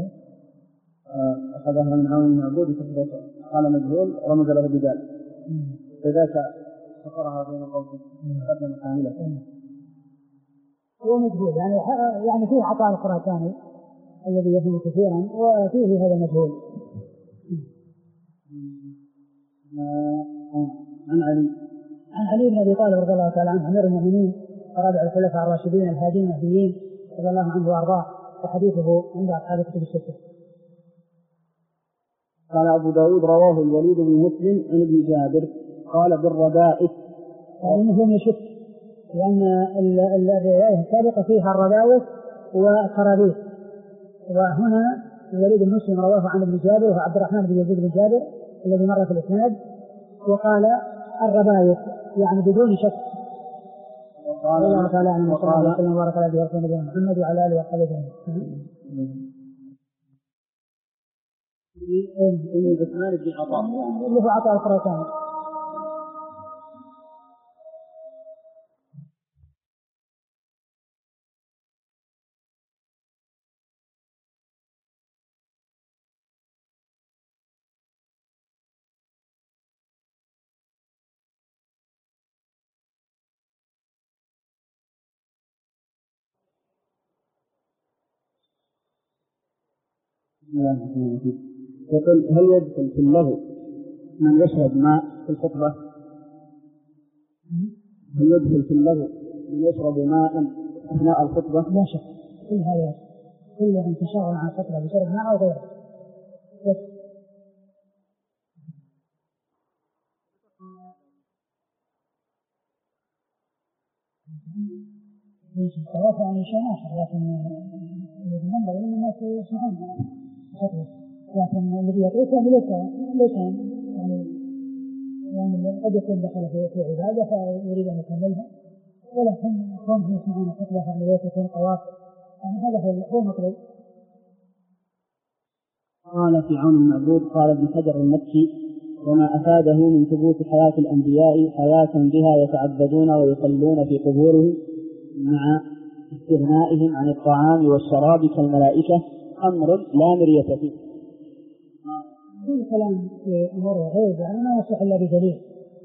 أخذها من عون المعبود قال مجهول رمز له بذلك فذاك فقرها بين القوسين قدم كاملة. هو مجهول يعني فيه عطاء الخراساني الذي يهم كثيرا وفيه هذا مجهول. عن علي بن أبي طالب رضي الله تعالى عنه أمير المؤمنين ورابع الخلفاء الراشدين الهادين المهديين رضي الله عنه وأرضاه وحديثه عند أصحاب الكتب الستة. قال أبو داود رواه الوليد بن مسلم عن ابن جابر قال بالردائف لأنه لم يشك لأن الرواية السابقة فيها الردائف والخرابيط وهنا الوليد بن مسلم رواه عن ابن جابر وهو عبد الرحمن بن يزيد بن جابر الذي مر في الإسناد وقال الربايط يعني بدون شك. وقال الله تعالى عن محمد صلى الله عليه وسلم محمد وعلى آله وصحبه وسلم. عثمان بن عطاء اللي هو عطاء الخراساني. يقول هل يدخل في اللغو من يشرب ماء في الخطبة؟ هل يدخل في اللغو من يشرب ماء أثناء الخطبة؟ لا شك كل هذا كل من تشغل عن الخطبة بشرب ماء أو غيره. التوافع عن شيء آخر لكن ينبغي أن الناس يسمعون خطبة لكن الذي يدعوه ليس يعني قد يكون دخل في عبادة فيريد أن يكملها ولكن كونهم يسمعون خطبة يعني ليس يكون طواف يعني هذا هو المطلوب. قال في عون المعبود قال ابن حجر المكي وما أفاده من ثبوت حياة الأنبياء حياة بها يتعبدون ويصلون في قبورهم مع استغنائهم عن الطعام والشراب كالملائكة أمر لا مرية فيه. كل كلام في أمور الغيب يعني ما يصح إلا بدليل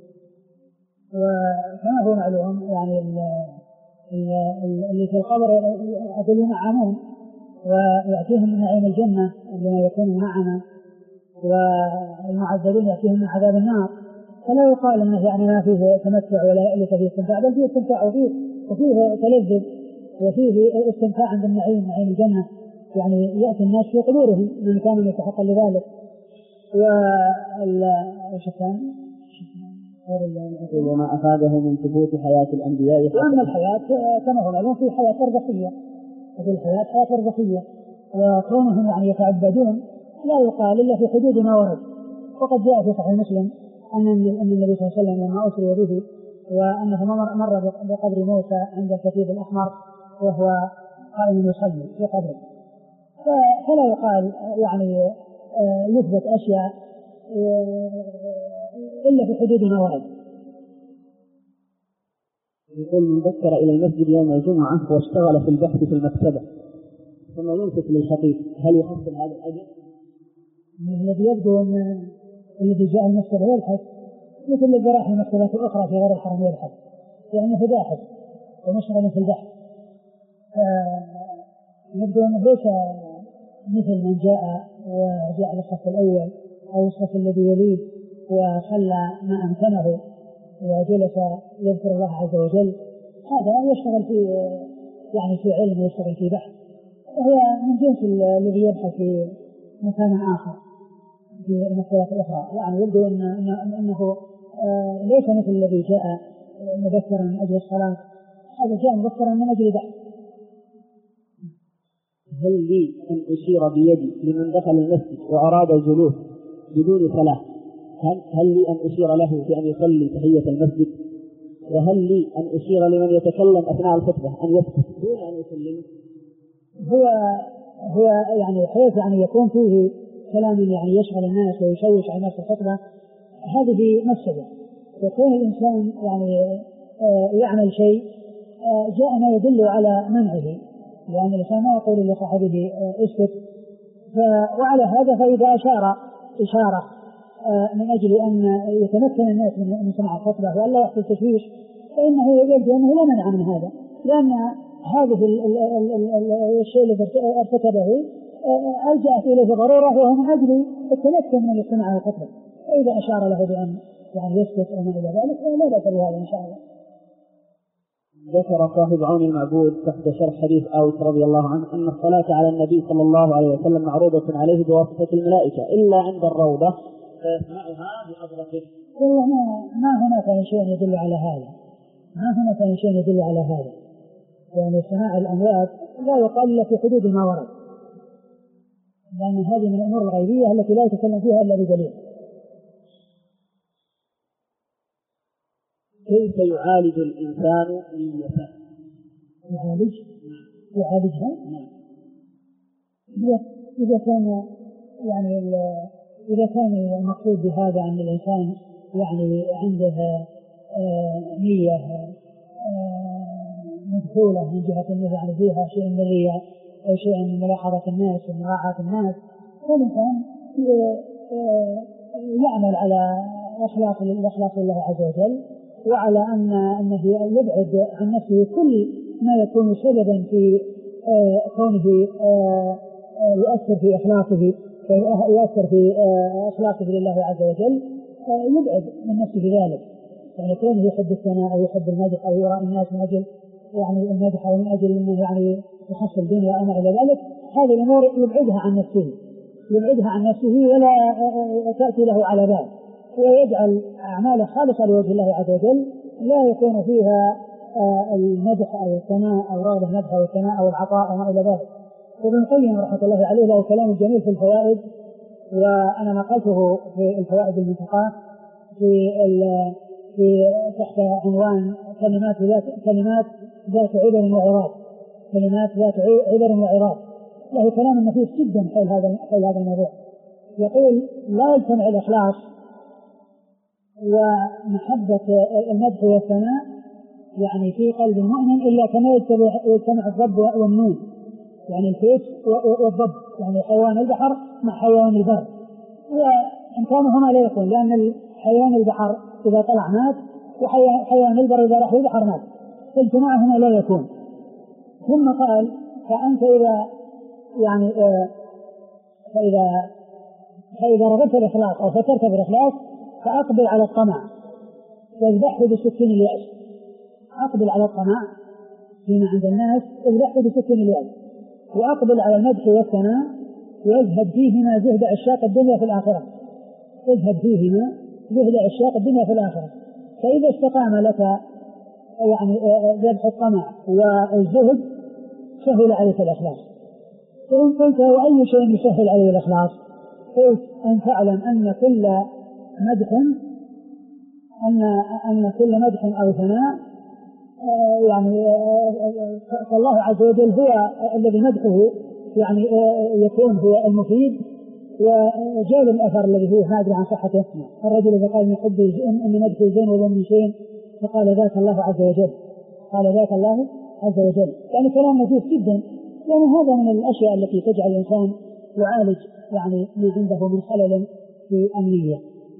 وكما هو معلوم يعني اللي في القبر أدلون عامون ويأتيهم من نعيم الجنة عندما يكونوا معنا والمعذبين يأتيهم من عذاب النار فلا يقال أنه يعني ما فيه تمتع ولا يألف فيه استمتاع بل فيه استمتاع وفيه تلذذ وفيه استمتاع عند النعيم نعيم الجنة يعني يأتي الناس في قبورهم من كانوا يتحقق لذلك. وما أفاده من ثبوت حياة الأنبياء وأما الحياة كما هو معلوم في حياة برزخية وفي الحياة حياة برزخية وكونهم يعني يتعبدون لا يقال إلا في حدود ما ورد. وقد جاء في صحيح مسلم أن النبي صلى الله عليه وسلم لما أسري به وأنه مر بقبر موسى عند الكثيب الأحمر وهو قائم يصلي في قبره فلا يقال يعني يثبت أشياء إلا في حدود ما ورد. يقول من ذكر إلى المسجد يوم الجمعة واشتغل في البحث في المكتبة ثم ينفق للخطيب هل يحصل هذا الأجر؟ الذي يبدو أن الذي جاء المسألة يبحث، مثل الذي راح المسألة الأخرى في غير الحرم يبحث، لأنه باحث ومشغل في البحث. نبدو أنه ليس مثل من جاء وجاء للصف الأول أو الصف الذي يليه وخلى ما أمكنه وجلس يذكر الله عز وجل، هذا يشتغل في علم ويشتغل في بحث، وهو من جنس الذي يبحث في مكان آخر في المسألة الأخرى. يعني يبدو أنه ليس مثل الذي جاء مبكرا من أجل الصلاة، هذا جاء مبكرا من أجل بحث. هل لي أن أشير بيدي لمن دخل المسجد وأراد الجلوس بدون صلاة؟ هل لي أن أشير له بأن يصلي تحية المسجد؟ وهل لي أن أشير لمن يتكلم أثناء الخطبة أن يسكت دون أن يسلم؟ هو يعني حيث أن يكون فيه كلام يعني يشغل الناس ويشوش على الناس في الخطبة، هذه مفسدة. يكون الإنسان يعني يعمل شيء جاء ما يدل على منعه، لأن الإنسان ما يقول لصاحبه اسكت. وعلى هذا فإذا أشار إشارة من أجل أن يتمكن الناس من سماع الخطبة وأن لا يحصل تشويش، فإنه يبدو أنه لا منع من هذا، لأن هذه الشيء الذي ارتكبه ألجأت إليه ضرورة وهو من أجل التمكن من الاستماع على الخطبة. فإذا أشار له بأن يعني يسكت أو ما إلى ذلك لا بأس بهذا إن شاء الله. ذكر صاحب عون المعبود تحت شرح حديث أوس رضي الله عنه أن الصلاة على النبي صلى الله عليه وسلم معروضة عليه بواسطة الملائكة إلا عند الروضة فيسمعها بحضرته. والله ما هناك شيء يدل على هذا، ما هناك شيء يدل على هذا، يعني سماع الأموات لا يقال إلا في حدود ما ورد، لأن هذه من الأمور الغيبية التي لا يتكلم فيها إلا بدليل. كيف يعالج الإنسان نيته؟ يعالجها؟ إذا كان يعني إذا كان المقصود بهذا أن الإنسان يعني عنده نية مدخولة من جهة النية، يعني فيها شيء من الرياء أو شيء من ملاحظة الناس ومراعاة الناس، فالإنسان يعمل على إخلاص الله عز وجل، وعلى أنه يبعد عن نفسه كل ما يكون سببا في كونه يؤثر في إخلاصه لله عز وجل، يبعد من نفسه ذلك. يعني كونه يحب الثناء أو يحب المدح أو يرى الناس من أجل يعني المدح أو من أجل أنه يعني يحصل الدنيا أو ما إلى ذلك، هذه الأمور يبعدها عن نفسه ولا تأتي له على بال، ويجعل أعماله خالصة لوجه الله عز وجل، لا يكون فيها المدح أو الثناء أو رغبة المدح أو الثناء أو العطاء وما إلى ذلك. وابن القيم رحمة الله عليه له كلام جميل في الفوائد، وأنا نقلته في الفوائد المنتقاة في تحت عنوان كلمات ذات عبر وعراض. له كلام نفيس جدا حول هذا الموضوع. يقول لا يجتمع الإخلاص ومحبة المدح والثناء يعني في قلب المؤمن إلا كما يجتمع الضب والنون، يعني الفيس والضب، يعني حيوان البحر مع حيوان البر، وإن كانوا هما لا يكون، لأن حيوان البحر إذا طلع مات وحيوان البر إذا راح البحر مات، فاجتماعهما لا يكون. ثم قال فأنت فإذا رغبت الإخلاص أو فكرت بالإخلاص فأقبل على الطمع واذبحه بسكين اليأس. أقبل على الطمع فيما عند الناس، اذبحه بسكين اليأس، وأقبل على المدح والثناء واذهب فيهما زهد عشاق الدنيا في الآخرة. فإذا استقام لك يعني ذبح الطمع والزهد سهل عليك الإخلاص. فإن قلت وأي شيء يسهل عليه الإخلاص؟ قلت أن تعلم أن كل مدح أو ثناء يعني فالله عز وجل هو الذي مدحه يعني يكون هو المفيد، وجال الأثر الذي هو نادر عن صحته. الرجل إذا قال يحب أن مدحه زين وذم شيء فقال ذاك الله عز وجل. يعني كلام نفيس جدا. يعني هذا من الأشياء التي تجعل الإنسان يعالج يعني اللي عنده من خلل في النية.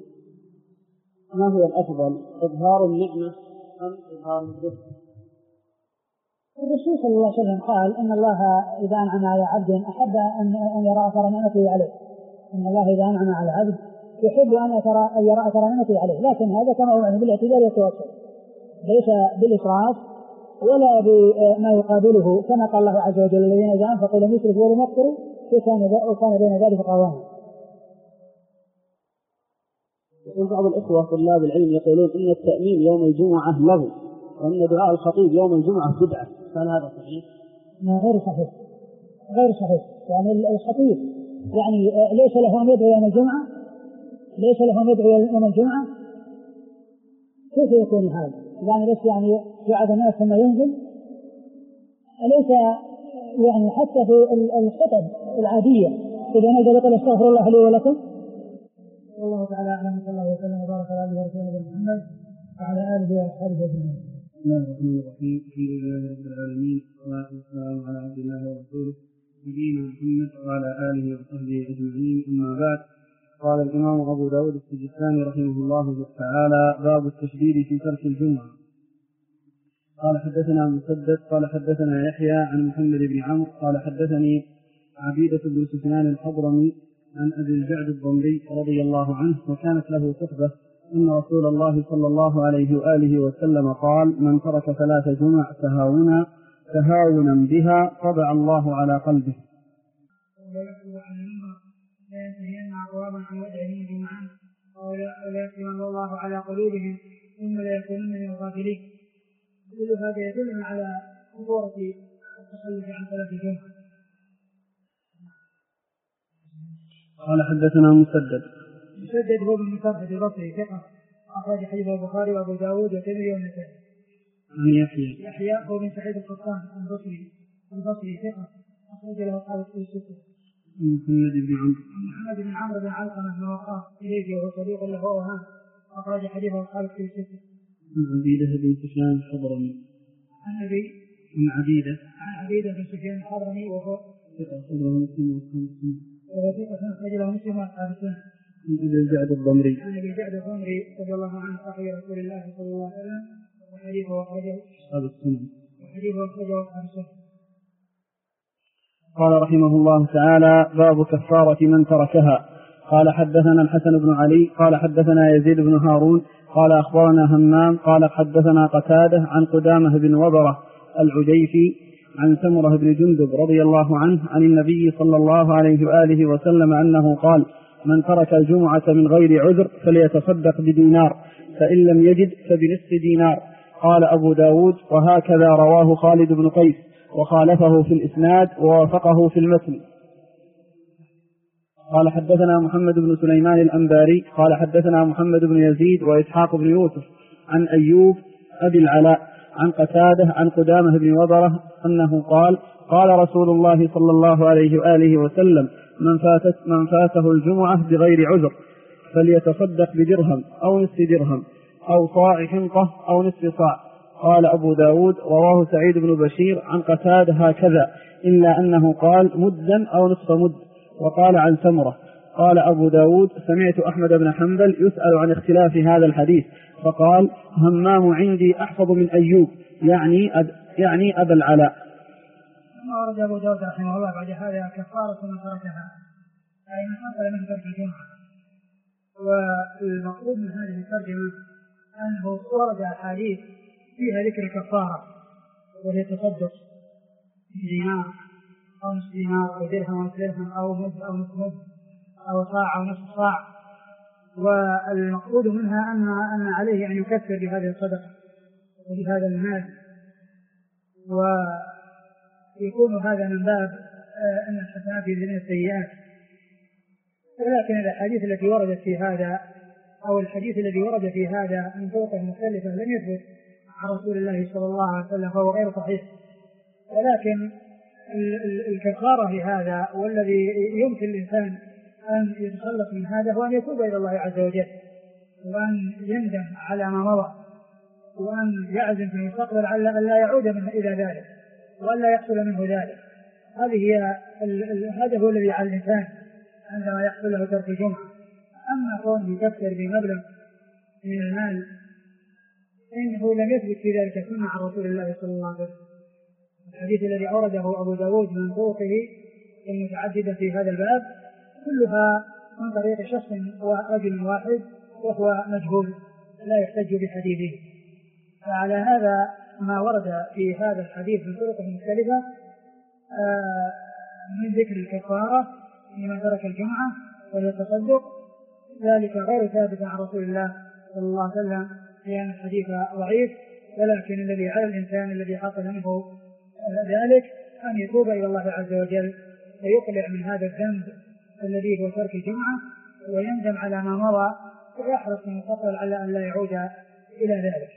ما هو الأفضل إظهار النعمة أم إظهار الذل؟ الرسول صلى الله عليه وسلم قال إن الله إذا أنعم على عبد أحب أن يرى أثر نعمته عليه. إن الله إذا أنعم على عبد يحب أن يرى أثر نعمته عليه، لكن هذا كما هو بالاعتدال والتوسل، ليس بالإسراف ولا بما يقابله، كما قال الله عز وجل الذين إذا أنفقوا لم يسرفوا ولم يقتروا وكان بين ذلك قواما. يقول بعض الإخوة طلاب العلم يقولون إن التأمين يوم الجمعة لغو، وأن دعاء الخطيب يوم الجمعة بدعة، هل هذا صحيح؟ غير صحيح، غير صحيح. يعني الخطيب يعني ليس له أن يدعو يوم الجمعة، ليس له أن يدعو يوم الجمعة، كيف يكون هذا؟ يعني بس يعني يعد الناس ثم ينزل، أليس يعني حتى في الخطب العادية إذا نزل يقول استغفر الله لي ولكم. والله تعالى أعلم، صلى الله وسلم وبارك على عبده ورسوله محمد وعلى آله وأصحابه أجمعين. بسم الله الرحمن الرحيم، الحمد لله رب العالمين، والصلاة والسلام على عبد الله ورسوله نبينا محمد وعلى آله وصحبه أجمعين، أما بعد. قال الإمام أبو داود السجستاني رحمه الله تعالى: باب التشديد في ترك الجمعة. قال حدثنا مسدد قال حدثنا يحيى عن محمد بن عمرو قال حدثني عبيدة بن سفيان الحضرمي عن أبي الجعد الضمري رضي الله عنه، وكانت له صحبة أن رسول الله صلى الله عليه وآله وسلم قال: من ترك 3 جمع تهاونا بها طبع الله على قلبه. لا ينتهين أقواما عن وجههم جمعا ولا يكتمن الله على قلوبهم ثم لا يكونن من الغافلين. كل هذا يدل على خطورة التخلف عن 3 جمع. قال حدثنا مسدد هو بن مصرف البصري ثقة أخرج حديث البخاري وأبو داود والترمذي والنسائي. عن يحيى هو بن سعيد القطان البصري ثقة أخرج له أصحاب الكتب الستة. محمد بن عمرو بن علقمة بن وقاص إليكي وهو صديق له وهام أخرج حديثه أصحاب الكتب الستة. عن عبيدة بن سفيان الحضرمي عن عبيدة بن سفيان الحضرمي وهو ثقة أخرج له مسلم وأصحاب السنة. عن أبي الجعد الضمري رضي الله عنه صحابي رسول الله صلى الله عليه وسلم وحديثه أخرجه أصحاب السنة. أصحاب السنة. قال رحمه الله تعالى: باب كفارة من تركها. قال حدثنا الحسن بن علي قال حدثنا يزيد بن هارون قال أخبرنا همام قال حدثنا قتادة عن قدامة بن وبرة العجيفي عن سمرة بن جندب رضي الله عنه عن النبي صلى الله عليه وآله وسلم أنه قال: من ترك الجمعة من غير عذر فليتصدق بدينار، فإن لم يجد فبنصف دينار. قال أبو داود: وهكذا رواه خالد بن قيس، وخالفه في الإسناد ووافقه في المتن. قال حدثنا محمد بن سليمان الأنباري قال حدثنا محمد بن يزيد وإسحاق بن يوسف عن أيوب أبي العلاء عن قتادة عن قدامة بن وبرة أنه قال: قال رسول الله صلى الله عليه وآله وسلم: من فاته الجمعة بغير عذر فليتصدق بدرهم أو نصف درهم أو صاع حنطة أو نصف صاع. قال أبو داود: رواه سعيد بن بشير عن قتادة هكذا، إلا أنه قال مدا أو نصف مد. وقال عن سمرة. قال أبو داود: سمعت أحمد بن حنبل يسأل عن اختلاف هذا الحديث فقال: همام عندي أحفظ من أيوب، يعني أبا العلاء. ورد أبو داود رحمه الله بعد هذا كفارة من تركها، أي من حصل من ترك الجمعة. والمقصود من هذه الترجمة أنه ورد أحاديث فيها ذكر الكفارة، وهي تصدق بدينار أو نصف دينار أو درهم أو درهم أو مد أو نصف مد أو صاع أو نصف صاع. والمقصود منها أن عليه أن يكفر بهذه الصدقة وبهذا المال، ويكون هذا من باب أن الحسنات يذهبن السيئات. ولكن الأحاديث التي وردت في هذا أو الحديث الذي ورد في هذا من طرق مختلفة لم يثبت عن رسول الله صلى الله عليه وسلم، فهو غير صحيح. ولكن الكفارة لهذا والذي يمكن الإنسان أن يتخلص من هذا هو أن يتوب إلى الله عز وجل، وأن يندم على ما مضى، وأن يعزم في المستقبل على أن لا يعود منه إلى ذلك وأن لا يحصل منه ذلك. هذا هو الذي على الإنسان عندما يحصل له ترك الجمعة. أما كونه يكفر بمبلغ من المال فإنه لم يثبت في ذلك سنة عن رسول الله صلى الله عليه وسلم. الحديث الذي أورده أبو داود من طرقه المتعددة في هذا الباب كلها من طريق شخص ورجل واحد وهو مجهول لا يحتج بحديثه. فعلى هذا ما ورد في هذا الحديث من طرق مختلفة من ذكر الكفارة لمن ترك الجمعة والتصدق ذلك غير ثابت عن رسول الله صلى الله عليه وسلم لأن الحديث ضعيف، ولكن الذي على الإنسان الذي حصل منه ذلك أن يتوب إلى الله عز وجل ويقلع من هذا الذنب الذي هو ترك الجمعة ويندم على ما مضى ويحرص من الخطر على أن لا يعود إلى ذلك.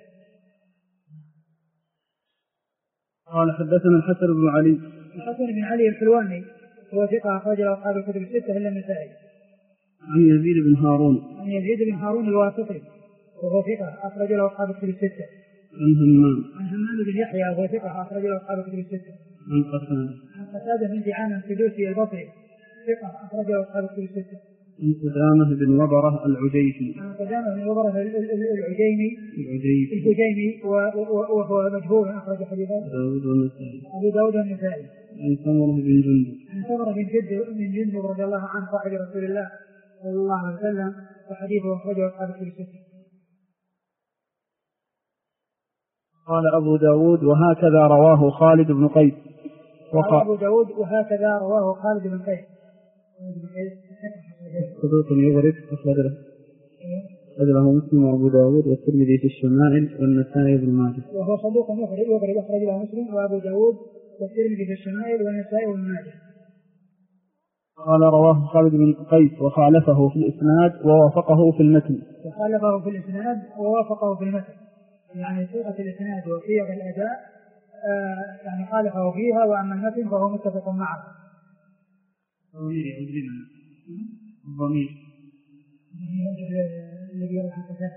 قال حدثنا الحسن بن علي. الحسن بن علي الحلواني هو ثقة أخرج له أصحاب الكتب الستة إلا النسائي. عن يزيد بن هارون. عن يزيد بن هارون الواسطي وهو ثقة أخرج له أصحاب الكتب الستة. عن همام بن يحيى وهو ثقة أخرج له أصحاب الكتب الستة. عن قتادة بن دعامة السدوسي البصري ثقة أخرج له أصحاب الكتب الستة. عن قدامة بن وبرة العجيفي. عن قدامة بن وبرة العجيمي وهو مجهول أخرج حديثه أبو داود والنسائي. عن سمرة بن جندب. عن سمرة بن جندب رضي الله عنه صاحب رسول الله صلى الله عليه وسلم وحديثه أخرجه أصحاب الكتب الستة. قال أبو داود وهكذا رواه خالد بن قيس. قال أبو داود وهكذا رواه خالد بن قيس. صدوق يغرق أخرجه مسلم وأبو داود والترمذي في الشمائل والنسائي بن ماجه. وهو صدوق يغرق أخرجه مسلم وأبو داود والترمذي في الشمائل والنسائي بن ماجه. قال رواه خالد بن قيس وخالفه في الإسناد ووافقه في المتن. وخالفه في الإسناد ووافقه في المتن، يعني صيغة الإسناد وصيغ الأداء يعني خالفه فيها، وأما المتن فهو متفق معه. الضمير الذي يروح عن قتادة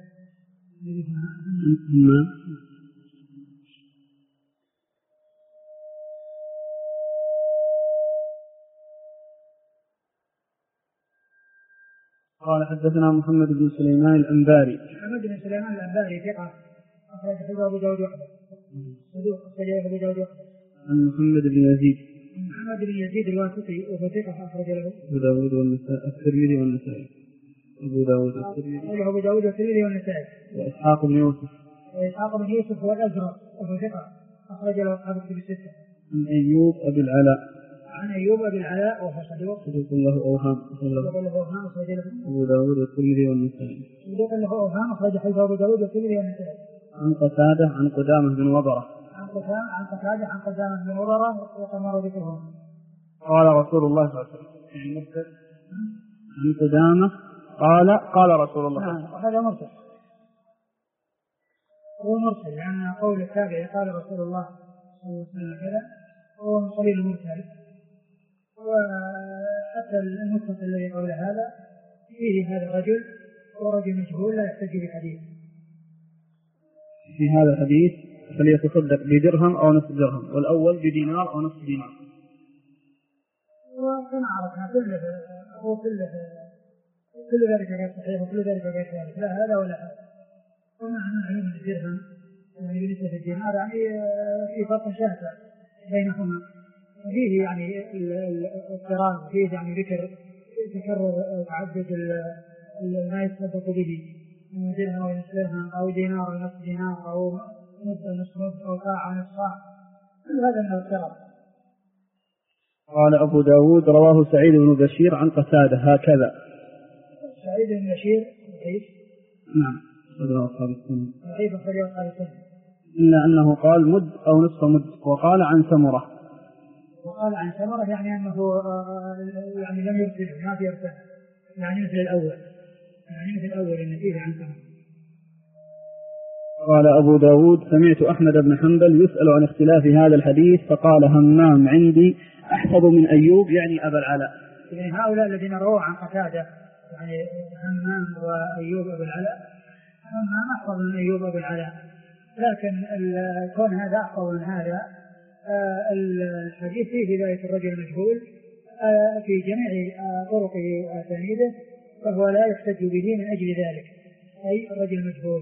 قال حدثنا محمد بن سليمان الأنباري. محمد بن سليمان الأنباري ثقة أخرج حديثه أبو داود وحده صدوق أخرجه أبو داود وحده. عن محمد بن يزيد. محمد بن يزيد الواسطي وهو ثقة أخرج له أبو داود والترمذي والنسائي. أبو داود والترمذي والنسائي. وإسحاق بن يوسف. وإسحاق بن يوسف هو الأزرق وهو ثقة أخرج له أصحاب الكتب الستة. عن أيوب أبي العلاء. عن أيوب أبي العلاء وهو صدوق له أوهام أخرج له أبو داود والترمذي والنسائي. صدوق له أوهام أخرج حديثه أبو داود والترمذي والنسائي. عن قتادة عن قدامة بن وبرة. عن قتادة عن قدامة بن وبرة وقمر ذكره. قال رسول الله صلى الله عليه وسلم عن قدامة قال رسول الله. هذا مرسل، هو مرسل يعني قول التابعي قال رسول الله صلى الله عليه وسلم كذا، هو من قبيل المرسل. وحتى المتصل الذي قول هذا فيه هذا الرجل ورجل مجهول لا يحتج بحديث. في هذا الحديث فليتصدق بدرهم أو نصف درهم، والأول بدينار أو نصف دينار. وكما عرفنا كل ذلك غير صحيح وكل ذلك غير ثابت، لا هذا ولا هذا. ومعنى معلوم الدرهم يعني بالنسبة للدينار يعني في فرق شاسع بينهما، فيه يعني اضطراب، فيه يعني تكرر تعدد ما يتصدق به من درهم ونصف درهم أو دينار ونصف دينار أو نصف أو ساعة ونصف ساعة، كل هذا من الاضطراب. قال أبو داود رواه سعيد بن بشير عن قتادة هكذا. سعيد بن بشير ضعيف. نعم أخرجه أصحاب السنة. ضعيف أخرجه أصحاب السنة. إلا أنه قال مد أو نصف مد. وقال عن سمرة يعني أنه يعني لم يرسل ما في إرسال، يعني مثل الأول إن فيه عن سمرة. قال أبو داود سمعت أحمد بن حنبل يسأل عن اختلاف هذا الحديث فقال همام عندي أحفظ من أيوب يعني أبا العلاء. يعني هؤلاء الذين رووا عن قتادة يعني همام وأيوب أبا العلاء، همام أحفظ من أيوب أبا العلاء، لكن كون هذا أحفظ من هذا الحديث فيه ذلك الرجل المجهول في جميع طرقه وأسانيده، فهو لا يحتج به من أجل ذلك، أي الرجل مجهول.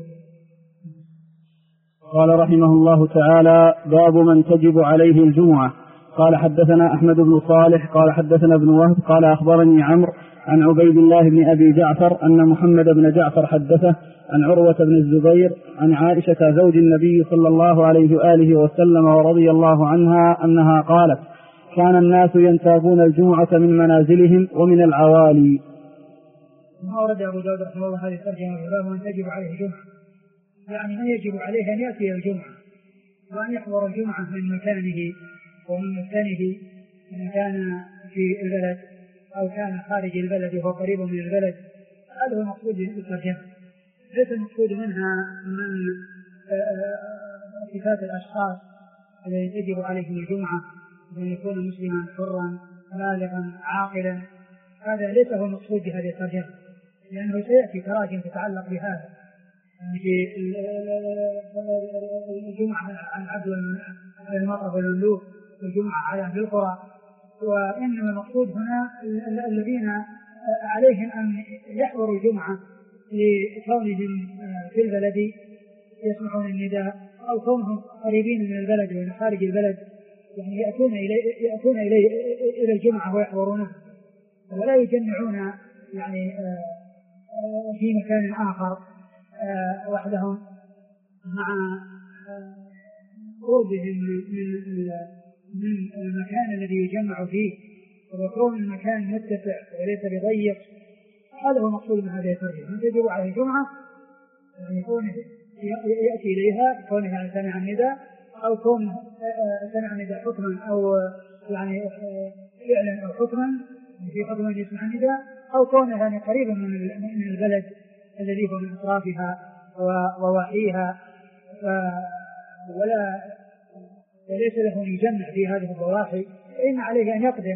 قال رحمه الله تعالى: باب من تجب عليه الجمعة. قال حدثنا أحمد بن صالح قال حدثنا ابن وهب قال أخبرني عمرو عن عبيد الله بن أبي جعفر أن محمد بن جعفر حدثه عن عروة بن الزبير عن عائشة زوج النبي صلى الله عليه وآله وسلم ورضي الله عنها أنها قالت: كان الناس ينتابون الجمعة من منازلهم ومن العوالي. ما ورد أبو داود رحمه الله هذه الترجمة: باب من تجب عليه الجمعة، يعني من يجب عليه أن يأتي الجمعة وأن يحضر الجمعة من مكانه ومن مسكنه، إن كان في البلد أو كان خارج البلد وهو قريب من البلد. هذا هو المقصود بالترجمة، ليس المقصود منها من صفات الأشخاص الذين يجب عليهم الجمعة أن يكون مسلما حرا بالغا عاقلا. هذا ليس هو المقصود بهذه الترجمة، لأنه سيأتي تراجم تتعلق بهذا في الجمعة عن عبد المرأة والمملوك والجمعة على أهل القرى. وإنما المقصود هنا الذين عليهم أن يحضروا الجمعة لكونهم في البلد يسمعون النداء، أو كونهم قريبين من البلد ومن خارج البلد، يعني يأتون إلى الجمعة ويحضرونها، ولا يجمعون يعني في مكان آخر وحدهم مع قربهم من المكان الذي يجمع فيه، ويكون المكان متسع وليس بضيق. هذا هو المقصود من هذه الترجمة: من تجب عليه الجمعة يعني كونه يأتي إليها كونه سمع النداء، أو كونه سمع النداء حكما أو يعني فعلا أو حكما في حكم يسمع النداء، أو كونه يعني قريبا من البلد الذي هو من أطرافها وواحيها، وليس له أن يجمع في هذه الضواحي، فإن عليه أن يقدم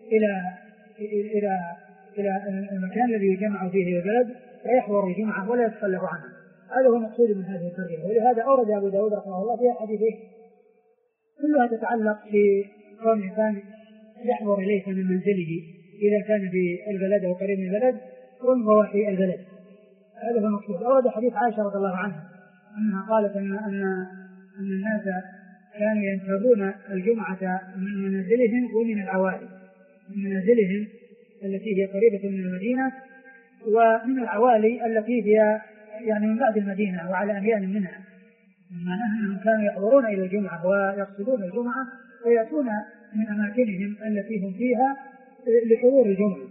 إلى المكان الذي يجمع فيه البلد فيحضر الجمعة ولا يتخلف عنها. هذا هو المقصود من هذه الترجمة. ولهذا أورد أبو داود رحمه الله فيها حديثه كلها تتعلق في كون الإنسان يحضر إليه من منزله إذا كان في البلد أو قريب من البلد ومن ضواحي البلد. هذا هو المقصود. أورد حديث عائشة رضي الله عنها أنها قالت أن الناس كانوا ينتابون الجمعة من منازلهم ومن العوالي، من منازلهم التي هي قريبة من المدينة، ومن العوالي التي هي يعني من بعد المدينة وعلى أميال منها، معناها أنهم كانوا يحضرون إلى الجمعة ويقصدون الجمعة ويأتون من أماكنهم التي هم فيها لحضور الجمعة.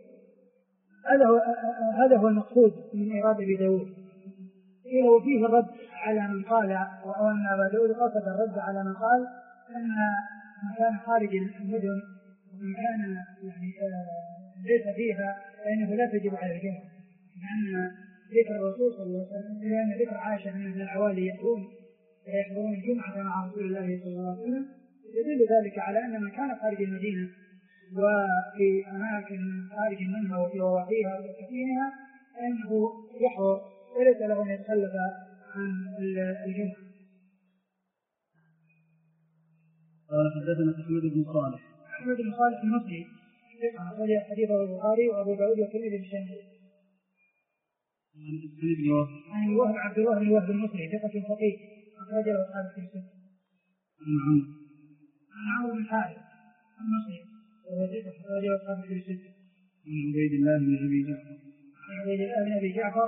هذا هو المقصود من إيراد أبي داود. وفيه الرد على من قال، وأن أبا داود قصد الرد على من قال أن مكان خارج المدن ومكان يعني ليس فيها فإنه لا تجب على الجمعة، لأن ذكر الرسول صلى الله عليه وسلم، لأن ذكر عائشة من العوالي يحضرون الجمعة مع رسول الله صلى الله عليه وسلم، يدل ذلك على أن من كان خارج المدينة وفي أماكن خارج منها وفي رواحيها وسكينها فإنه يحضر وليس له أن يتخلف عن الجمعة. قال حدثنا أحمد بن صالح. أحمد بن صالح المصري أخرج حديثه البخاري وأبو داود والترمذي في الشام. عن الوهب عبد الله بن الوهب المصري ثقة فقيه أخرجه أصحاب الكتب. عن عمرو بن الحارث المصري وهو ثقة أخرجه أصحاب الكتب. عن عبيد الله بن أبي جعفر. عن عبيد الله بن أبي جعفر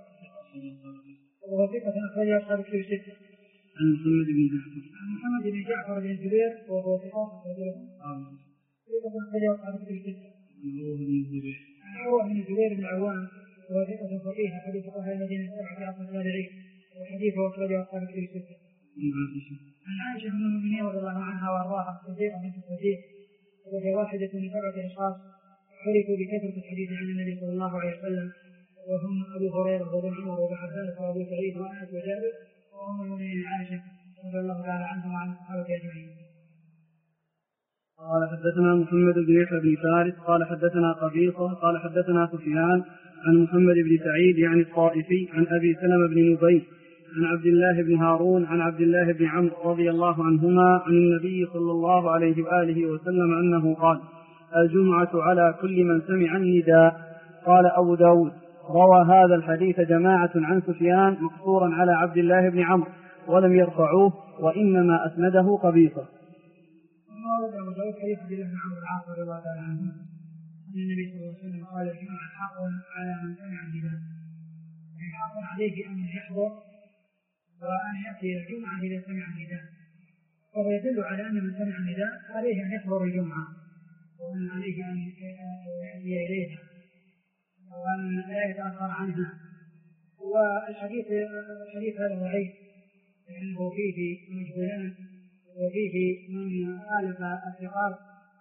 وهو ثقة أخرجه أصحاب الكتب. عن محمد بن جعفر. عن محمد بن جعفر بن الزبير وهو ثقة أخرجه أصحاب الكتب. عن عروة بن الزبير بن العوام وهو ثقة فقيه حديث أهل المدينة السبعة في عصر التابعين وحديثه أخرجه أصحاب الكتب. عن عائشة أم المؤمنين رضي الله عنها وأرضاها الصديقة بنت الصديق، وهي واحدة من 7 أشخاص عرفوا بكثرة الحديث عن النبي صلى الله عليه وسلم، وهم أبو هريرة وابن عمر وابن عباس وأبو سعيد وأنس وجابر وأم المؤمنين عائشة رضي الله تعالى عنهم وعن الصحابة أجمعين. قال حدثنا محمد بن يحيى بن فارس قال حدثنا قبيصة قال حدثنا سفيان عن محمد بن سعيد يعني الطائفي عن أبي سلمة بن نبي عن عبد الله بن هارون عن عبد الله بن عمرو رضي الله عنهما عن النبي صلى الله عليه وآله وسلم أنه قال: الجمعة على كل من سمع النداء. قال أبو داود: روى هذا الحديث جماعة عن سفيان مقصورا على عبد الله بن عمرو ولم يرفعوه وإنما أسنده قبيصة. النبي صلى الله عليه وسلم قال الجمعة حق على من سمع النداء، يعني حق عليه أن يحضر وأن يأتي الجمعة إذا سمع النداء، وهو يدل على أن من سمع النداء عليه أن يحضر الجمعة وأن عليه أن يأتي إليها وأن لا يتأخر عنها. والحديث هذا ضعيف لأنه فيه مجهولان وفيه من خالف الثقات،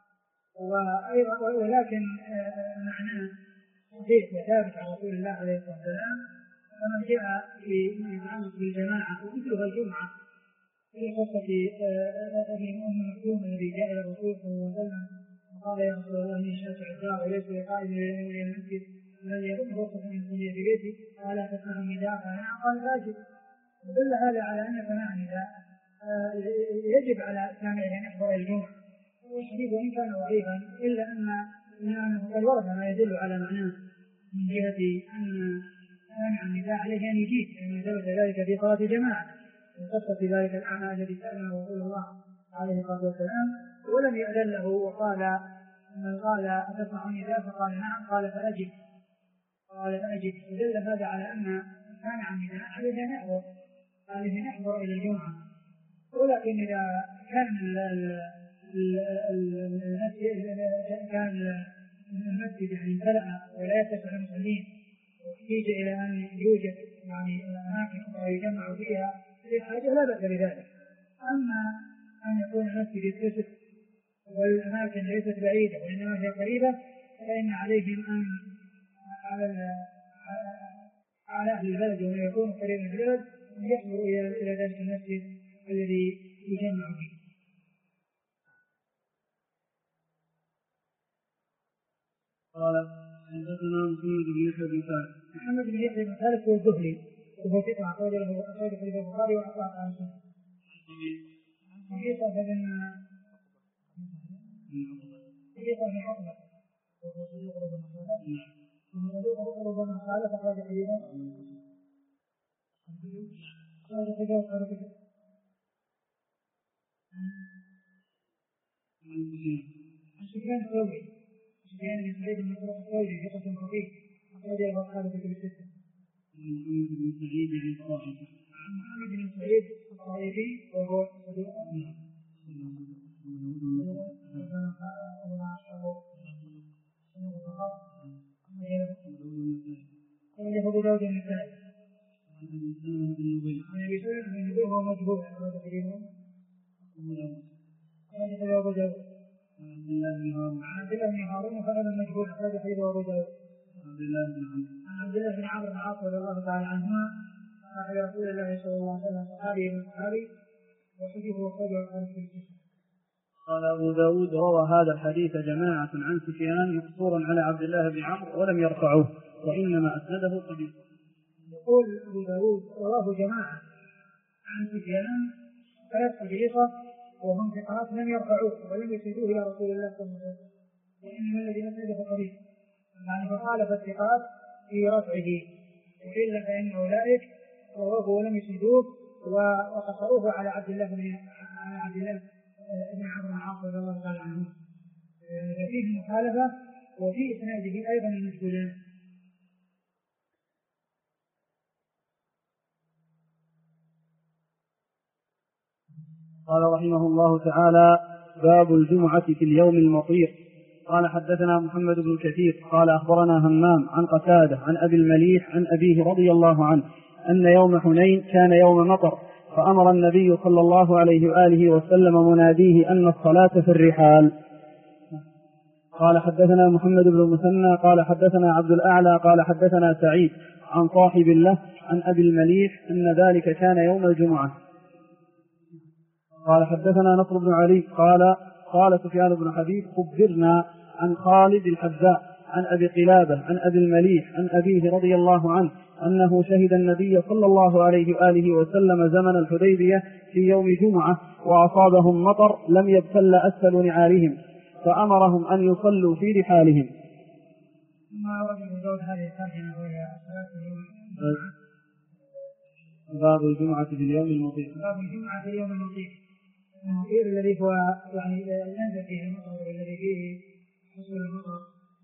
ولكن معناه صحيح وثابت عن رسول الله عليه الصلاة والسلام. فمن جاء في ما يتعلق بالجماعة ومثلها الجمعة في قصة أبي أم مكتوم الذي جاء إلى الرسول صلى الله عليه وسلم وقال يا رسول الله إني شاسع الدار وليس بقائد إلى المسجد الذي يكون رخصة من يصلي في بيتي قال تسمع النداء قال فاجب. ودل هذا على أن سماع النداء يجب على سامعه أن يحضر الجمعة. والحديث وإن كان ضعيفا إلا أنه قد ورد ما يدل على معناه من جهة أن سامع النداء عليه أن يجيب، لأنه ثبت ذلك في صلاة جماعة من قصة ذلك الأعمى الذي سأله رسول الله عليه الصلاة والسلام ولم يأذن له وقال أتسمع النداء فقال نعم قال فأجب ودل هذا على أن سامع النداء عليه أن يحضر إلى الجمعة. ولكن إذا كان المسجد يعني امتلأ ولا يتسع المصلين واحتاج إلى أن يوجد يعني أماكن أخرى يجمع فيها للحاجة لا بأس بذلك. أما أن يكون المسجد يتسع والأماكن ليست بعيدة وإنما هي قريبة فإن عليهم أن على أهل البلد ومن يكون قريبا من البلد أن يحضروا إلى ذلك المسجد الذي يجمع فيه. قال حدثنا محمد بن يحيى بن ثالث هو الزهري وهو ثقة أخرجه في البخاري وأخرجه عن مسلم. حديث بن عقبة وهو صديق ربما خالف أخرج حديثا عن سفيان الثوري سفيان بن سعيد بن الثوري ثقة خفيف أخرج البخاري في كتب الستة. عن محمد بن سعيد الطائفي وهو صديق أخرجه أبو داود النسائي. عن أبي سلمة بن نبيه وهو مجهول أخرج حديثه أبو داود. عن عبد الله بن هارون وخالد المجهول أخرج حديثه أبو داود. عن عبد الله بن عمرو بن العاص رضي الله تعالى عنهما صاحب رسول الله صلى الله عليه وسلم صحابي من صحابي وحديثه أخرجه البخاري في الكتاب. قال أبو داود روى هذا الحديث جماعة عن سفيان مقصورا على عبد الله بن عمرو ولم يرفعوه وإنما أسنده قبيص. يقول أبو داود رواه جماعة عن سفيان ثلاث قبيصة وهم ثقات لم يرفعوه ولم يسندوه إلى رسول الله صلى الله عليه وسلم وإنما الذي أسنده قبيص يعني فخالف الثقات في رفعه وإلا فإن أولئك رواه ولم يسندوه وقصروه على عبد الله بن عمرو بن العاص رضي الله تعالى عنه. فيه مخالفة وفي إسناده أيضا المشكلات. قال رحمه الله تعالى باب الجمعة في اليوم المطير. قال حدثنا محمد بن كثير قال أخبرنا همام عن قتادة عن أبي المليح عن أبيه رضي الله عنه أن يوم حنين كان يوم مطر فأمر النبي صلى الله عليه وآله وسلم مناديه أن الصلاة في الرحال. قال حدثنا محمد بن المثنى قال حدثنا عبد الأعلى قال حدثنا سعيد عن صاحب له عن أبي المليح أن ذلك كان يوم الجمعة. قال حدثنا نصر بن علي قال سفيان بن حبيب خبرنا عن خالد الحذاء عن أبي قلابة عن أبي المليح عن أبيه رضي الله عنه أنه شهد النبي صلى الله عليه وآله وسلم زمن الحديبية في يوم جمعة وأصابهم مطر لم يبتل أسفل نعالهم فأمرهم أن يصلوا في رحالهم. ما ورد وجود هذه الترجمة وهي صلاة اليوم. باب الجمعة في اليوم المطير. باب الجمعة في اليوم المطير. المطير الذي هو يعني ينزل فيه المطر والذي فيه حصول المطر.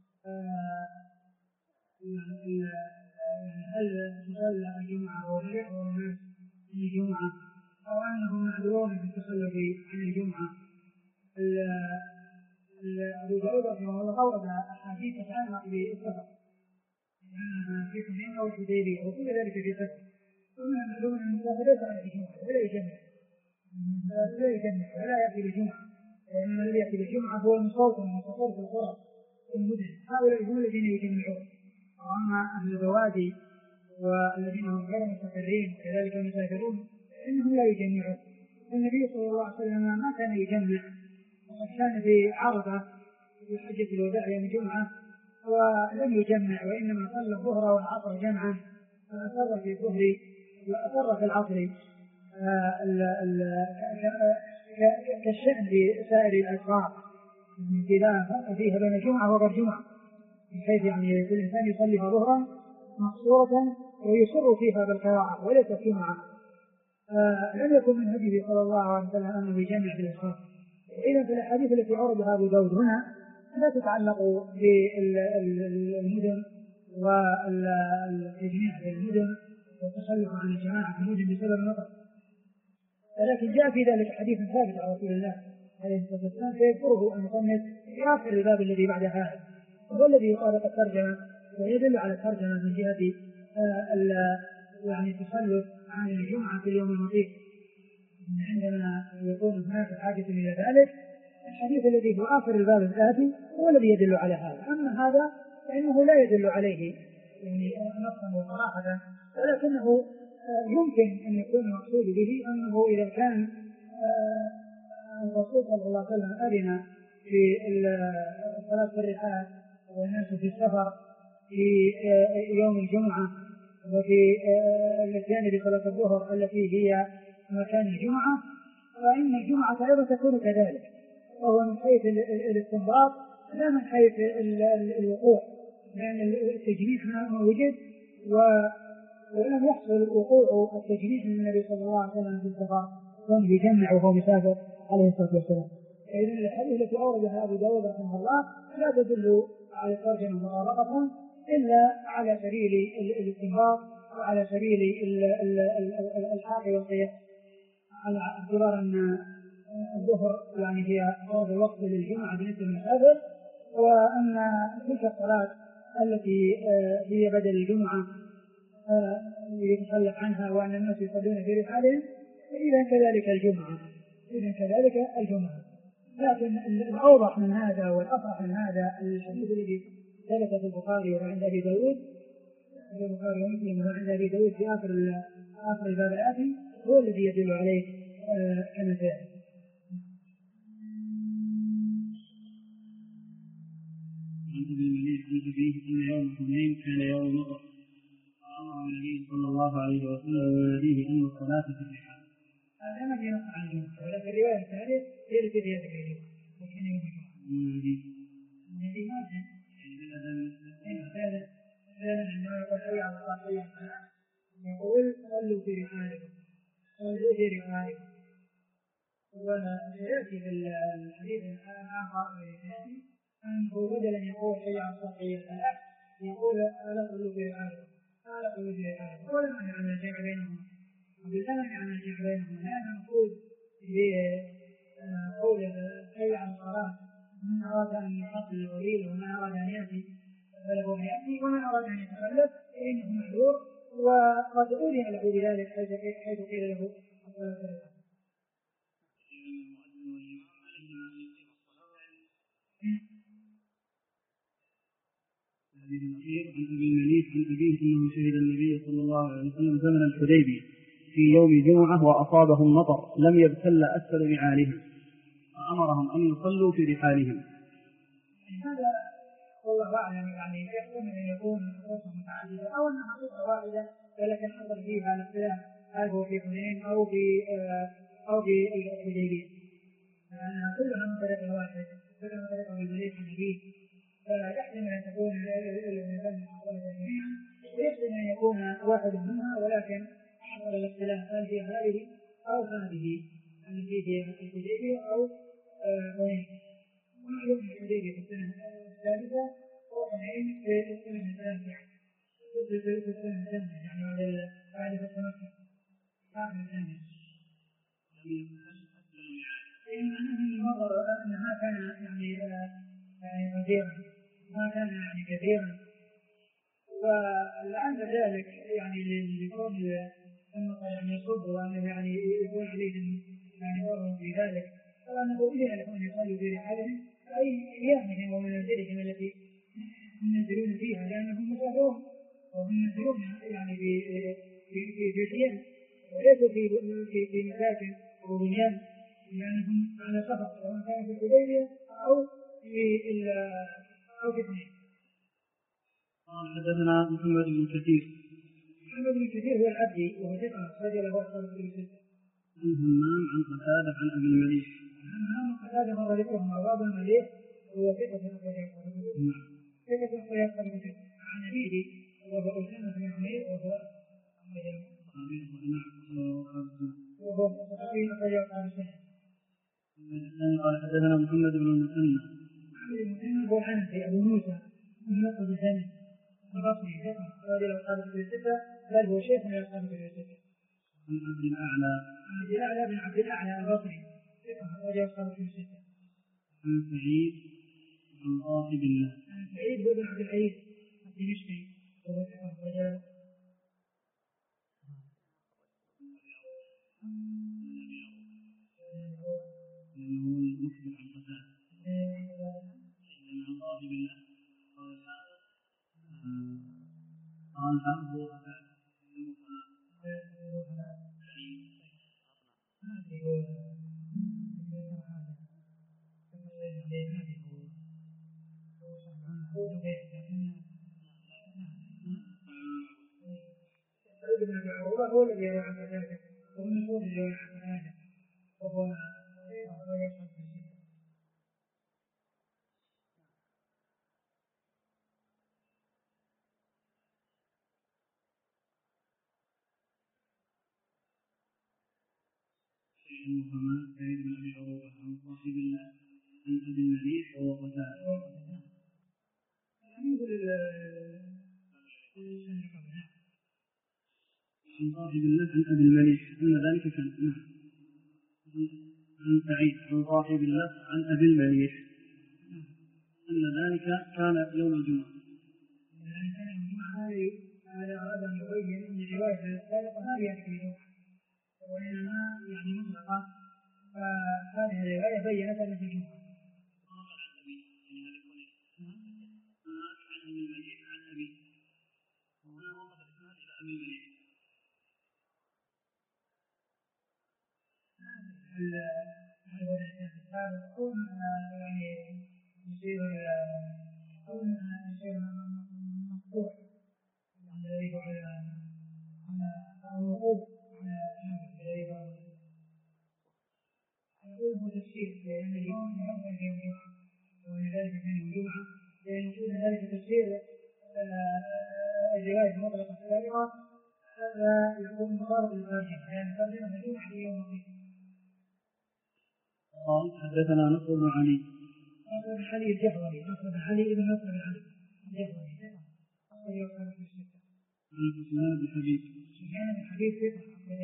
يعني هل تصلى الجمعة أو لا الناس في الجمعة أو أنهم معذورون في التخلف عن الجمعة. أبو داود رحمه الله أورد أحاديث تتعلق بالسفر لأنها في حنين أو الحديبية وكل ذلك في سفر. ومن المعلوم أن المسافر ليس على الجمعة ولا يجمع ولا يأتي بالجمعة، وإنما الذي يأتي بالجمعة هو المستوطن المستقر في القرى والمدن. هؤلاء هم الذين يجمعون. وأما أهل البوادي والذين هم غير مستقرين وكذلك المسافرون فإنهم لا يجمعون. النبي صلى الله عليه وسلم ما كان يجمع، وقد كان في عرفة في حجة الوداع يوم الجمعة ولم يجمع، وإنما صلى الظهر والعصر جمعا، فأسر في الظهر وأسر في العصر كالشأن في سائر الأسفار لا فرق فيها بين الجمعة وغير جمعة، بحيث يعني الإنسان يصلي ظهرا مقصورة ويسر فيها بالقراءة وليس جمعة. لم يكن من هديه صلى الله عليه وسلم أنه يجمع في الأسفار. إذا في الأحاديث التي أوردها أبو داود هنا لا تتعلق بالمدن والتجميع في المدن والتخلف عن الجماعة في المدن بسبب المطر، ولكن جاء في ذلك حديث ثابت عن رسول الله عليه الصلاة والسلام فيذكره المصنف في آخر الباب الذي بعد هذا، وهو الذي يطابق الترجمة ويدل على الترجمة من جهة يعني التخلف عن الجمعة في اليوم المطير. عندما يكون هناك حاجة إلى ذلك الحديث الذي في آخر الباب الآتي هو الذي يدل على هذا. أما هذا فإنه لا يدل عليه يعني نصا وصراحة، ولكنه يمكن أن يكون المقصود به أنه إذا كان الرسول صلى الله عليه وسلم أذن في صلاة الرحال والناس في السفر في يوم الجمعة وفي الاتيان بصلاة الظهر التي هي مكان الجمعة، فإن الجمعة أيضا تكون كذلك، وهو من حيث الاستنباط لا من حيث الوقوع، لأن التجريح ما وجد ولم يحصل وقوع التجريح من النبي صلى الله عليه وسلم في السفر كان يجمع وهو مسافر عليه الصلاة والسلام. إذن الحديث التي أوردها أبو داود رحمه الله لا تدل على الترجمة مطابقة إلا على سبيل الاستنباط وعلى سبيل الحاق والقياس، على اعتبار أن الظهر يعني هي أفضل وقت للجمعة بالنسبة للمسافر، وأن تلك الصلاة التي هي بدل الجمعة يتخلف عنها وأن الناس يصلون في رحالهم، إذا كذلك الجمعة. لكن الأوضح من هذا والأصح من هذا الحديث الذي ثبت في البخاري وعند أبي داود في البخاري ومسلم وعند أبي داود في آخر الباب الآتي هو الذي يدل عليه كما سيأتي. عن أبي المليح عن أبيه أن يوم حنين كان يوم مطر، فأمر النبي صلى الله عليه وسلم ويليه أن الصلاة في الرحال. هذا ما في نص عن الجمعة، ولكن الرواية الثالث هي التي فيها ذكر وكان يوم الجمعة. الذي ما فعلا عندما يقول حي على الصلاة حي على الصلاة يقول صلوا في رحالكم. وسيأتي في الحديث الآخر أنه بدل أن يقول حي على الصلاة حي على الصلاة يقول ألا صلوا في رحالكم ولا مانع أن الجمع بينهم لأن المفروض بقول حي على الصلاة من أراد أن يحصل القليل ومن أراد أن يأتي فله أن يأتي ومن أراد أن يتخلف فإنه معذور، وقد أولي له بذلك حيث قيل له الصلاة الرحال. عن أبي المليح عن أبيه أنه شهد النبي صلى الله عليه وسلم زمن الحديبية في يوم جمعة وأصابهم مطر لم يبتل أسفل نعالهم فأمرهم أن يصلوا في رحالهم. هذا والله أعلم، يعني يحتمل أن يكون قصة متعددة أو أنها قصة واحدة ولكن حصل فيها الاختلاف هل هو في حنين أو في الحديبية، لأنها كلها من طريق واحد، كلها من طريق المليح عن أبيه فيحتمل أن تكون الإنسان محصولة جميعا، ويحتمل أن يكون واحد منها، ولكن حصل الاختلاف هل هي هذه أو هذه التي هي الحديبية أو غيرها. ومعلوم الحديبية في السنة الثالثة وحنين في السنة الثالثة في السنة الثانية، يعني بعد فتح مكة بعد الثانية. معناه النظر أنها كان يعني كثيرا، ما كان يعني كثيرا، ولعل ذلك يعني لكون أن يصب وأنه يعني يكون عليهم يعني وضع في ذلك، وأنه إذن لهم يصلوا في رحالهم أي أيامهم ومنازلهم التي ينزلون فيها، لأنهم مسافرون وهم ينزلون يعني في حيان وليسوا في مساكن وبنيان، لأنهم على سفر سواء كان في الحديبية أو في اثنين. حدثنا محمد بن كثير. محمد بن كثير هو العبدي وهو ثقة أخرج له أصحاب الكتب الستة. عن همام عن قتادة عن أبي المليح. همام قتادة مر ذكرهم أبو المليح وهو ثقة أخرج أصحاب الكتب. عن أبيه وهو أسامة بن حميد وهو صحابي أخرج أصحاب السنة. قال حدثنا محمد بن المثنى. محمد بن المثنى هو الحنفي أبو موسى ملقب بسامي البصري ثقة أخرج له أصحاب الكتب الستة، بل هو شيخ من أصحاب الكتب الستة. عن عبد الأعلى. عن عبد الأعلى بن عبد الأعلى البصري ثقة أخرج أصحاب الكتب الستة. عن سعيد عن صاحب الله. عن سعيد بن عبد العزيز الدمشقي وهو ثقة أخرج المخبر عن قتادة عن صاحب الله قال حفظه قتادة هو الذي يروي عن قتادة ومن الذي يروي عن قتادة وهو يصحب في الستة. وهما سعيد بن أبي عروبة عن صاحب الله عن أبي المليح وهو قتادة. عن صاحب الله عن أبي المليح أن ذلك كان عن سعيد عن صاحب الله عن أبي المليح أن ذلك كان يوم الجمعة. هذا أراد أن يبين أن رواية السابقة ما هي في الجمعة وإنما يعني مطلقة، فهذه الرواية بينت أن في الجمعة. يصير مفتوح يريد على الوقوف على يريد على تفسير لأن اليوم يوم الجمعة ولذلك كان يوم الجمعة لأن وجود ذلك تفسير الرواية المطلقة السابقة هذا يكون مضارب للراجح لأن ترجمة الجمعة في يوم الدين. قال حدثنا نصر بن علي. نصر بن علي الجهضمي نصر بن علي بن نصر بن علي الجهضمي أخرج أصحاب الكتب الستة. عن سفيان بن حبيب. سفيان بن حبيب ثقة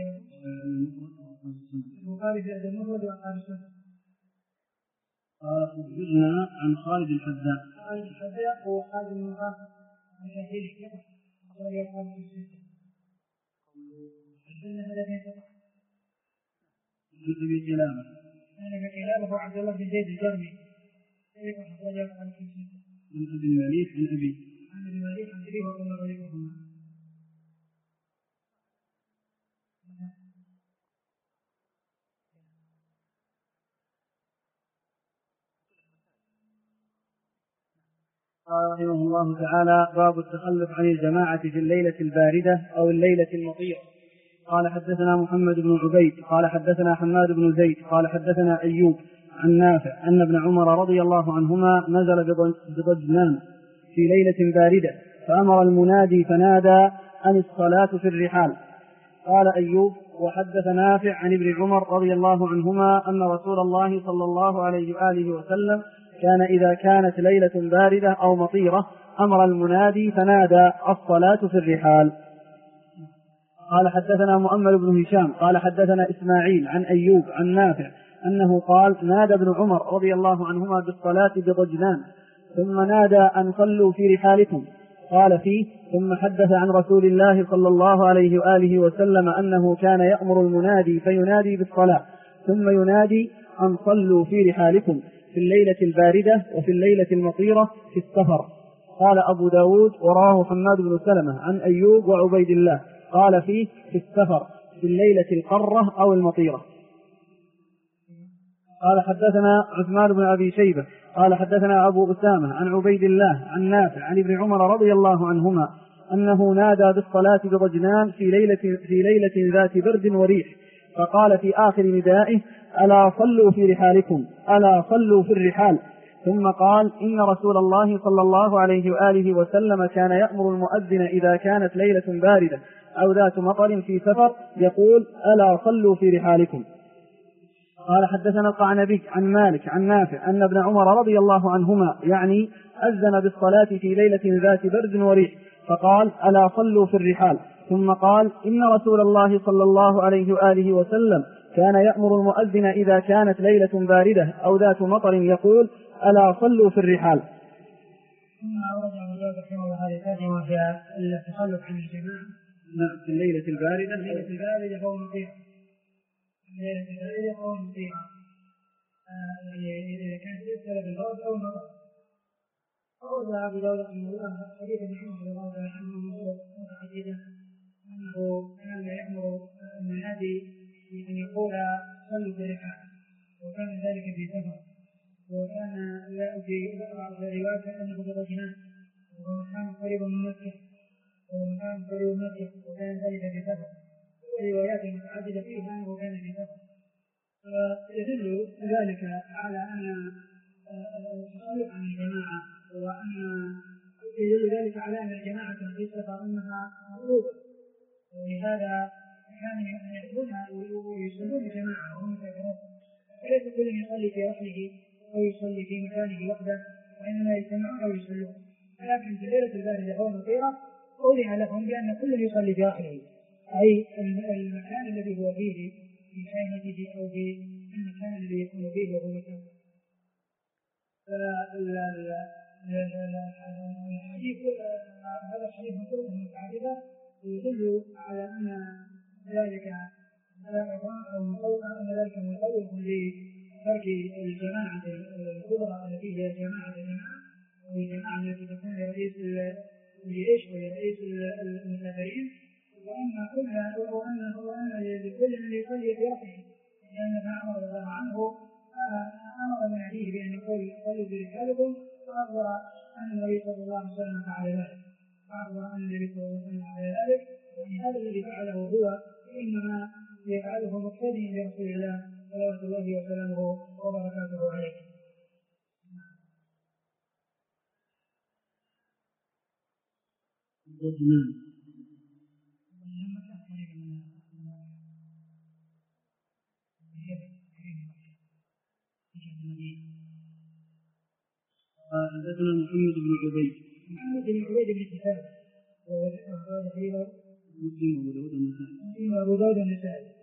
البخاري في المفرد وأصحاب السنة. قال أخبرنا عن خالد الحذاء. خالد الحذاء هو خالد بن مغافر المشاهير ثقة أخرج أصحاب الكتب الستة. حدثنا هذا ثقة. عن أبي قلابة. أنا بكلابه هو عبد الله بن زيد الجرمي ثقة أخرج أصحاب الكتب الستة. عن أبي المليح عن أبي. عن أبي المليح عن أبيه وكما غيرهما. قال رحمه الله تعالى: باب التخلف عن الجماعة في الليلة الباردة أو الليلة المطيرة. قال حدثنا محمد بن عبيد قال حدثنا حماد بن زيد قال حدثنا أيوب عن نافع أن ابن عمر رضي الله عنهما نزل بضجنان في ليلة باردة فأمر المنادي فنادى أن الصلاة في الرحال. قال أيوب وحدث نافع عن ابن عمر رضي الله عنهما أن رسول الله صلى الله عليه وآله وسلم كان إذا كانت ليلة باردة أو مطيرة أمر المنادي فنادى الصلاة في الرحال. قال حدثنا مؤمل بن هشام قال حدثنا إسماعيل عن أيوب عن نافع أنه قال نادى ابن عمر رضي الله عنهما بالصلاة بضجنان ثم نادى أن صلوا في رحالكم. قال فيه ثم حدث عن رسول الله صلى الله عليه وآله وسلم أنه كان يأمر المنادي فينادي بالصلاة ثم ينادي أن صلوا في رحالكم في الليلة الباردة وفي الليلة المطيرة في السفر. قال أبو داود وراه حماد بن سلمة عن أيوب وعبيد الله قال فيه في السفر في الليلة القرة أو المطيرة. قال حدثنا عثمان بن أبي شيبة قال حدثنا أبو أسامة عن عبيد الله عن نافع عن ابن عمر رضي الله عنهما أنه نادى بالصلاة بضجنان في ليلة ذات برد وريح فقال في آخر ندائه ألا صلوا في رحالكم ألا صلوا في الرحال. ثم قال إن رسول الله صلى الله عليه وآله وسلم كان يأمر المؤذن إذا كانت ليلة باردة أو ذات مطر في سفر يقول ألا صلوا في رحالكم. قال حدثنا القعنبي عن مالك عن نافع أن ابن عمر رضي الله عنهما يعني أذن بالصلاة في ليلة ذات برد وريح فقال ألا صلوا في الرحال. ثم قال إن رسول الله صلى الله عليه وآله وسلم كان يأمر المؤذن إذا كانت ليلة باردة أو ذات مطر يقول ألا صلوا في الرحال. ثم أورد أبو داود رحمه الله هذه الترجمة في التخلف عن الجماعة في الليلة الباردة أو المطيرة الليلة الباردة أو المطيرة إذا كانت تبتلى بالبرد أو المطر. أورد أبو داود رحمه الله حديث ابن عمر رضي الله عنه متحدثا أنه كان يأمر المنادي أن يقول صلوا في الرحال وكان ذلك في سفر وكان في بعض الروايات أنه بضجنان وهو مكان قريب من مكة وكان ذلك في سفر وروايات متعددة فيها أنه كان في سفر. فيدل ذلك على أن التخلف عن الجماعة وأن يدل ذلك على أن الجماعة في السفر أنها مطلوبة ولهذا كان يأخذون ويصلون جماعة وهم يسافرون وليس كل يصلي في رحله أو يصلي في مكانه وحده وإنما يجتمعون أو يصلون. لكن في الليلة الباردة أو المطيرة أوضح لهم بأن كل يصلي في رحله أي المكان الذي هو فيه في خيمته أو في المكان الذي يكون فيه وهو مكان. هذا الحديث من طرق متعددة يدل على أن ذلك أو مطوع أن ذلك مطوع لترك الجماعة الكبرى التي هي جماعة والجماعة التي تكون لرئيس الجيش ولرئيس المسافرين وأن لكل من يصلي في رحله لأن ابن عمر رضي الله عنه أمر المناديه بأن يقول صلوا في رحالكم وأخبر أن النبي صلى الله عليه وسلم فعل ذلك يعني هذا الذي فعله هو إنما يفعله مقتدي برسول الله صلوات الله وسلامه وبركاته عليه. حدثنا محمد بن عبيد بن كتاب وأبو داود النسائي